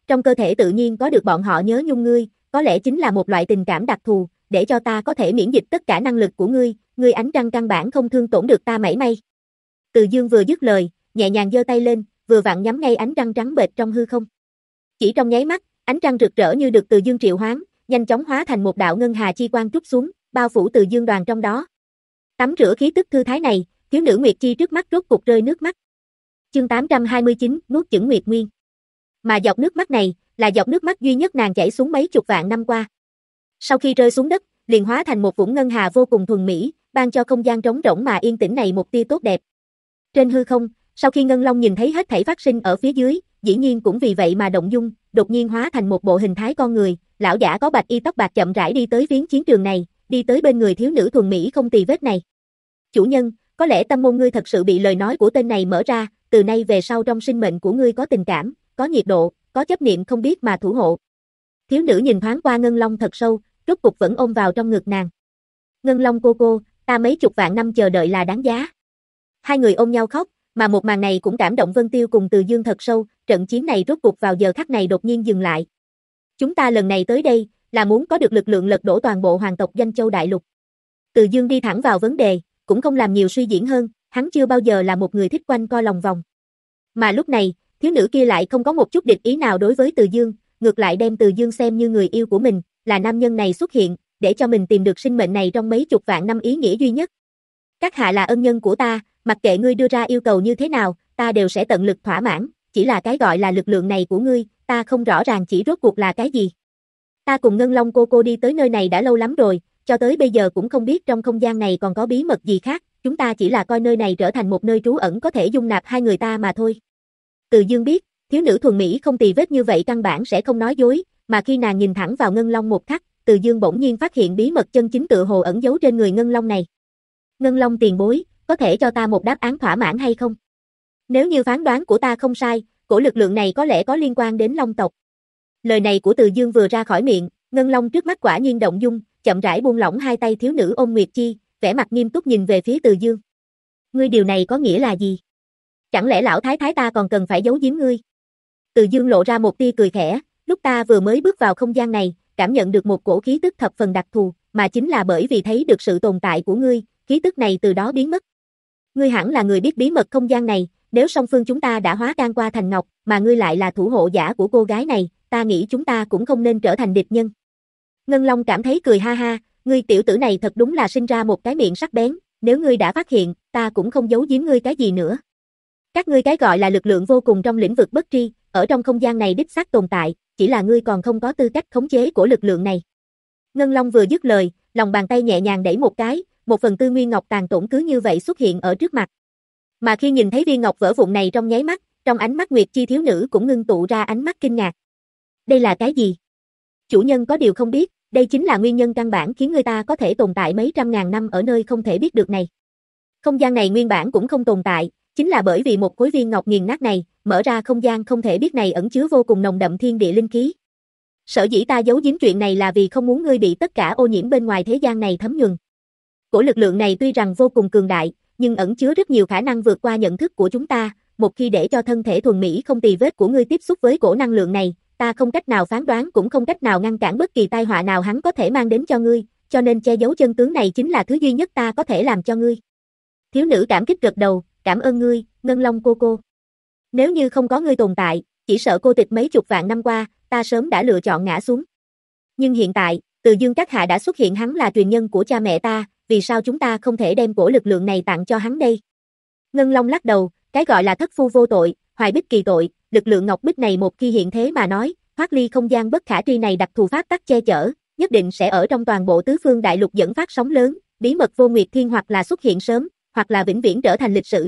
trong cơ thể tự nhiên có được bọn họ nhớ nhung ngươi, có lẽ chính là một loại tình cảm đặc thù, để cho ta có thể miễn dịch tất cả năng lực của ngươi, ngươi ánh trăng căn bản không thương tổn được ta mảy may. Từ Dương vừa dứt lời, nhẹ nhàng giơ tay lên, vừa vặn nhắm ngay ánh trăng trắng bệch trong hư không. Chỉ trong nháy mắt, ánh trăng rực rỡ như được Từ Dương triệu hoán, nhanh chóng hóa thành một đạo ngân hà chi quang trút xuống, bao phủ Từ Dương đoàn trong đó. Tắm rửa khí tức thư thái này, thiếu nữ Nguyệt Chi trước mắt rốt cục rơi nước mắt. Chương tám trăm hai mươi chín, nuốt chửng Nguyệt Nguyên. Mà giọt nước mắt này, là giọt nước mắt duy nhất nàng chảy xuống mấy chục vạn năm qua. Sau khi rơi xuống đất, liền hóa thành một vũng ngân hà vô cùng thuần mỹ, ban cho không gian trống rỗng mà yên tĩnh này một tia tốt đẹp. Trên hư không, sau khi Ngân Long nhìn thấy hết thảy phát sinh ở phía dưới, dĩ nhiên cũng vì vậy mà động dung, đột nhiên hóa thành một bộ hình thái con người, lão giả có bạch y tóc bạc chậm rãi đi tới viếng chiến trường này, đi tới bên người thiếu nữ thuần mỹ không tì vết này. Chủ nhân, có lẽ tâm môn ngươi thật sự bị lời nói của tên này mở ra, từ nay về sau trong sinh mệnh của ngươi có tình cảm, có nhiệt độ, có chấp niệm không biết mà thủ hộ. Thiếu nữ nhìn thoáng qua Ngân Long thật sâu, rốt cục vẫn ôm vào trong ngực nàng. Ngân Long cô cô, ta mấy chục vạn năm chờ đợi là đáng giá. Hai người ôm nhau khóc, mà một màn này cũng cảm động Vân Tiêu cùng Từ Dương thật sâu, trận chiến này rốt cục vào giờ khắc này đột nhiên dừng lại. Chúng ta lần này tới đây, là muốn có được lực lượng lật đổ toàn bộ hoàng tộc Doanh Châu Đại Lục. Từ Dương đi thẳng vào vấn đề, cũng không làm nhiều suy diễn hơn, hắn chưa bao giờ là một người thích quanh co lòng vòng. Mà lúc này, thiếu nữ kia lại không có một chút địch ý nào đối với Từ Dương, ngược lại đem Từ Dương xem như người yêu của mình, là nam nhân này xuất hiện, để cho mình tìm được sinh mệnh này trong mấy chục vạn năm ý nghĩa duy nhất. Các hạ là ân nhân của ta, mặc kệ ngươi đưa ra yêu cầu như thế nào, ta đều sẽ tận lực thỏa mãn, chỉ là cái gọi là lực lượng này của ngươi, ta không rõ ràng chỉ rốt cuộc là cái gì. Ta cùng Ngân Long cô cô đi tới nơi này đã lâu lắm rồi, cho tới bây giờ cũng không biết trong không gian này còn có bí mật gì khác, chúng ta chỉ là coi nơi này trở thành một nơi trú ẩn có thể dung nạp hai người ta mà thôi. Từ Dương biết, thiếu nữ thuần mỹ không tì vết như vậy căn bản sẽ không nói dối, mà khi nàng nhìn thẳng vào Ngân Long một khắc, Từ Dương bỗng nhiên phát hiện bí mật chân chính tựa hồ ẩn giấu trên người Ngân Long này. Ngân Long tiền bối, có thể cho ta một đáp án thỏa mãn hay không? Nếu như phán đoán của ta không sai, cổ lực lượng này có lẽ có liên quan đến Long tộc. Lời này của Từ Dương vừa ra khỏi miệng, Ngân Long trước mắt quả nhiên động dung, chậm rãi buông lỏng hai tay thiếu nữ ôm Nguyệt Chi, vẻ mặt nghiêm túc nhìn về phía Từ Dương. Ngươi điều này có nghĩa là gì? Chẳng lẽ lão thái thái ta còn cần phải giấu giếm ngươi? Từ Dương lộ ra một tia cười khẽ, lúc ta vừa mới bước vào không gian này, cảm nhận được một cổ khí tức thập phần đặc thù, mà chính là bởi vì thấy được sự tồn tại của ngươi, khí tức này từ đó biến mất. Ngươi hẳn là người biết bí mật không gian này, nếu song phương chúng ta đã hóa can qua thành ngọc, mà ngươi lại là thủ hộ giả của cô gái này, ta nghĩ chúng ta cũng không nên trở thành địch nhân. Ngân Long cảm thấy cười ha ha, ngươi tiểu tử này thật đúng là sinh ra một cái miệng sắc bén, nếu ngươi đã phát hiện, ta cũng không giấu giếm ngươi cái gì nữa. Các ngươi cái gọi là lực lượng vô cùng trong lĩnh vực bất tri, ở trong không gian này đích xác tồn tại, chỉ là ngươi còn không có tư cách khống chế của lực lượng này. Ngân Long vừa dứt lời, lòng bàn tay nhẹ nhàng đẩy một cái, một phần tư nguyên ngọc tàn tổn cứ như vậy xuất hiện ở trước mặt. Mà khi nhìn thấy viên ngọc vỡ vụn này trong nháy mắt, trong ánh mắt Nguyệt Chi thiếu nữ cũng ngưng tụ ra ánh mắt kinh ngạc. Đây là cái gì? Chủ nhân có điều không biết, đây chính là nguyên nhân căn bản khiến người ta có thể tồn tại mấy trăm ngàn năm ở nơi không thể biết được này. Không gian này nguyên bản cũng không tồn tại, chính là bởi vì một khối viên ngọc nghiền nát này, mở ra không gian không thể biết này ẩn chứa vô cùng nồng đậm thiên địa linh khí. Sở dĩ ta giấu giếm chuyện này là vì không muốn ngươi bị tất cả ô nhiễm bên ngoài thế gian này thấm nhuần. Cổ lực lượng này tuy rằng vô cùng cường đại, nhưng ẩn chứa rất nhiều khả năng vượt qua nhận thức của chúng ta, một khi để cho thân thể thuần mỹ không tì vết của ngươi tiếp xúc với cổ năng lượng này, ta không cách nào phán đoán cũng không cách nào ngăn cản bất kỳ tai họa nào hắn có thể mang đến cho ngươi, cho nên che giấu chân tướng này chính là thứ duy nhất ta có thể làm cho ngươi. Thiếu nữ cảm kích gật đầu, cảm ơn ngươi, Ngân Long cô cô. Nếu như không có ngươi tồn tại, chỉ sợ cô tịch mấy chục vạn năm qua, ta sớm đã lựa chọn ngã xuống. Nhưng hiện tại, Từ Dương các hạ đã xuất hiện, hắn là truyền nhân của cha mẹ ta, vì sao chúng ta không thể đem cổ lực lượng này tặng cho hắn đây? Ngân Long lắc đầu, cái gọi là thất phu vô tội, hoài bích kỳ tội, lực lượng ngọc bích này một khi hiện thế mà nói, thoát ly không gian bất khả tri này đặc thù pháp tắc che chở, nhất định sẽ ở trong toàn bộ tứ phương đại lục dẫn phát sóng lớn, bí mật vô nguyệt thiên hoặc là xuất hiện sớm, hoặc là vĩnh viễn trở thành lịch sử.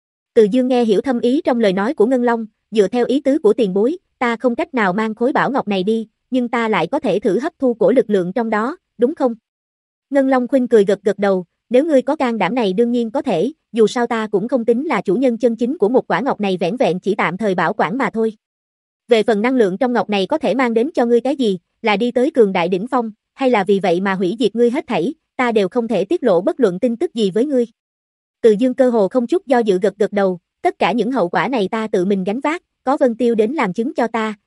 Từ Dương nghe hiểu thâm ý trong lời nói của Ngân Long, dựa theo ý tứ của tiền bối, ta không cách nào mang khối bảo ngọc này đi, nhưng ta lại có thể thử hấp thu cổ lực lượng trong đó, đúng không? Ngân Long khuynh cười gật gật đầu, nếu ngươi có can đảm này đương nhiên có thể, dù sao ta cũng không tính là chủ nhân chân chính của một quả ngọc này, vẻn vẹn chỉ tạm thời bảo quản mà thôi. Về phần năng lượng trong ngọc này có thể mang đến cho ngươi cái gì, là đi tới cường đại đỉnh phong, hay là vì vậy mà hủy diệt ngươi hết thảy, ta đều không thể tiết lộ bất luận tin tức gì với ngươi. Từ Dương cơ hồ không chút do dự gật gật đầu, tất cả những hậu quả này ta tự mình gánh vác, có Vân Tiêu đến làm chứng cho ta,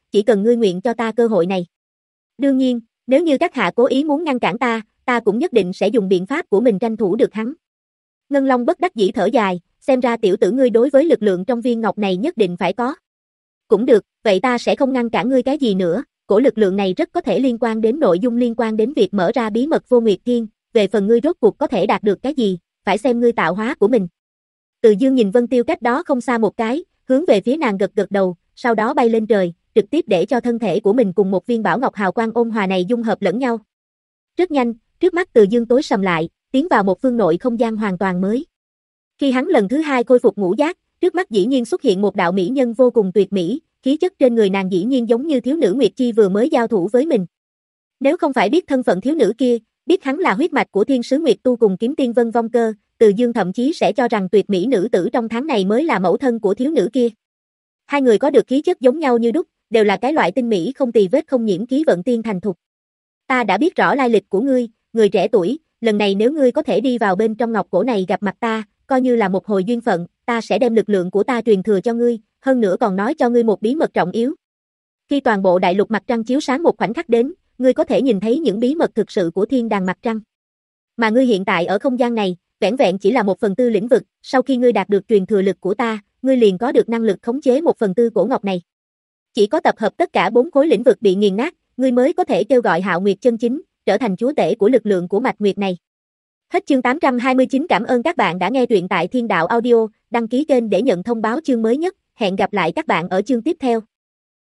chỉ cần ngươi nguyện cho ta cơ hội này. Đương nhiên, nếu như các hạ cố ý muốn ngăn cản ta, ta cũng nhất định sẽ dùng biện pháp của mình tranh thủ được hắn. Ngân Long bất đắc dĩ thở dài, xem ra tiểu tử ngươi đối với lực lượng trong viên ngọc này nhất định phải có. Cũng được, vậy ta sẽ không ngăn cản ngươi cái gì nữa, cổ lực lượng này rất có thể liên quan đến nội dung liên quan đến việc mở ra bí mật Vô Nguyệt Thiên, về phần ngươi rốt cuộc có thể đạt được cái gì, phải xem ngươi tạo hóa của mình. Từ Dương nhìn Vân Tiêu cách đó không xa một cái, hướng về phía nàng gật gật đầu, sau đó bay lên trời, trực tiếp để cho thân thể của mình cùng một viên bảo ngọc hào quang ôn hòa này dung hợp lẫn nhau. Rất nhanh, trước mắt Từ Dương tối sầm lại, tiến vào một phương nội không gian hoàn toàn mới. Khi hắn lần thứ hai khôi phục ngũ giác, trước mắt dĩ nhiên xuất hiện một đạo mỹ nhân vô cùng tuyệt mỹ, khí chất trên người nàng dĩ nhiên giống như thiếu nữ Nguyệt Chi vừa mới giao thủ với mình. Nếu không phải biết thân phận thiếu nữ kia, biết hắn là huyết mạch của Thiên sứ Nguyệt Tu cùng Kiếm Tiên Vân Vong Cơ, Từ Dương thậm chí sẽ cho rằng tuyệt mỹ nữ tử trong tháng này mới là mẫu thân của thiếu nữ kia. Hai người có được khí chất giống nhau như đúc, đều là cái loại tinh mỹ không tì vết không nhiễm khí vận tiên thành thục. Ta đã biết rõ lai lịch của ngươi, người trẻ tuổi, lần này nếu ngươi có thể đi vào bên trong ngọc cổ này gặp mặt ta, coi như là một hồi duyên phận, ta sẽ đem lực lượng của ta truyền thừa cho ngươi, hơn nữa còn nói cho ngươi một bí mật trọng yếu. Khi toàn bộ đại lục mặt trăng chiếu sáng một khoảnh khắc đến, ngươi có thể nhìn thấy những bí mật thực sự của thiên đàng mặt trăng. Mà ngươi hiện tại ở không gian này, vẻn vẹn chỉ là một phần tư lĩnh vực, sau khi ngươi đạt được truyền thừa lực của ta, ngươi liền có được năng lực khống chế một phần tư cổ ngọc này. Chỉ có tập hợp tất cả bốn khối lĩnh vực bị nghiền nát, ngươi mới có thể kêu gọi Hạo Nguyệt chân chính, trở thành chúa tể của lực lượng của mạch nguyệt này. Hết chương tám trăm hai mươi chín. Cảm ơn các bạn đã nghe truyện tại Thiên Đạo Audio, đăng ký kênh để nhận thông báo chương mới nhất, hẹn gặp lại các bạn ở chương tiếp theo.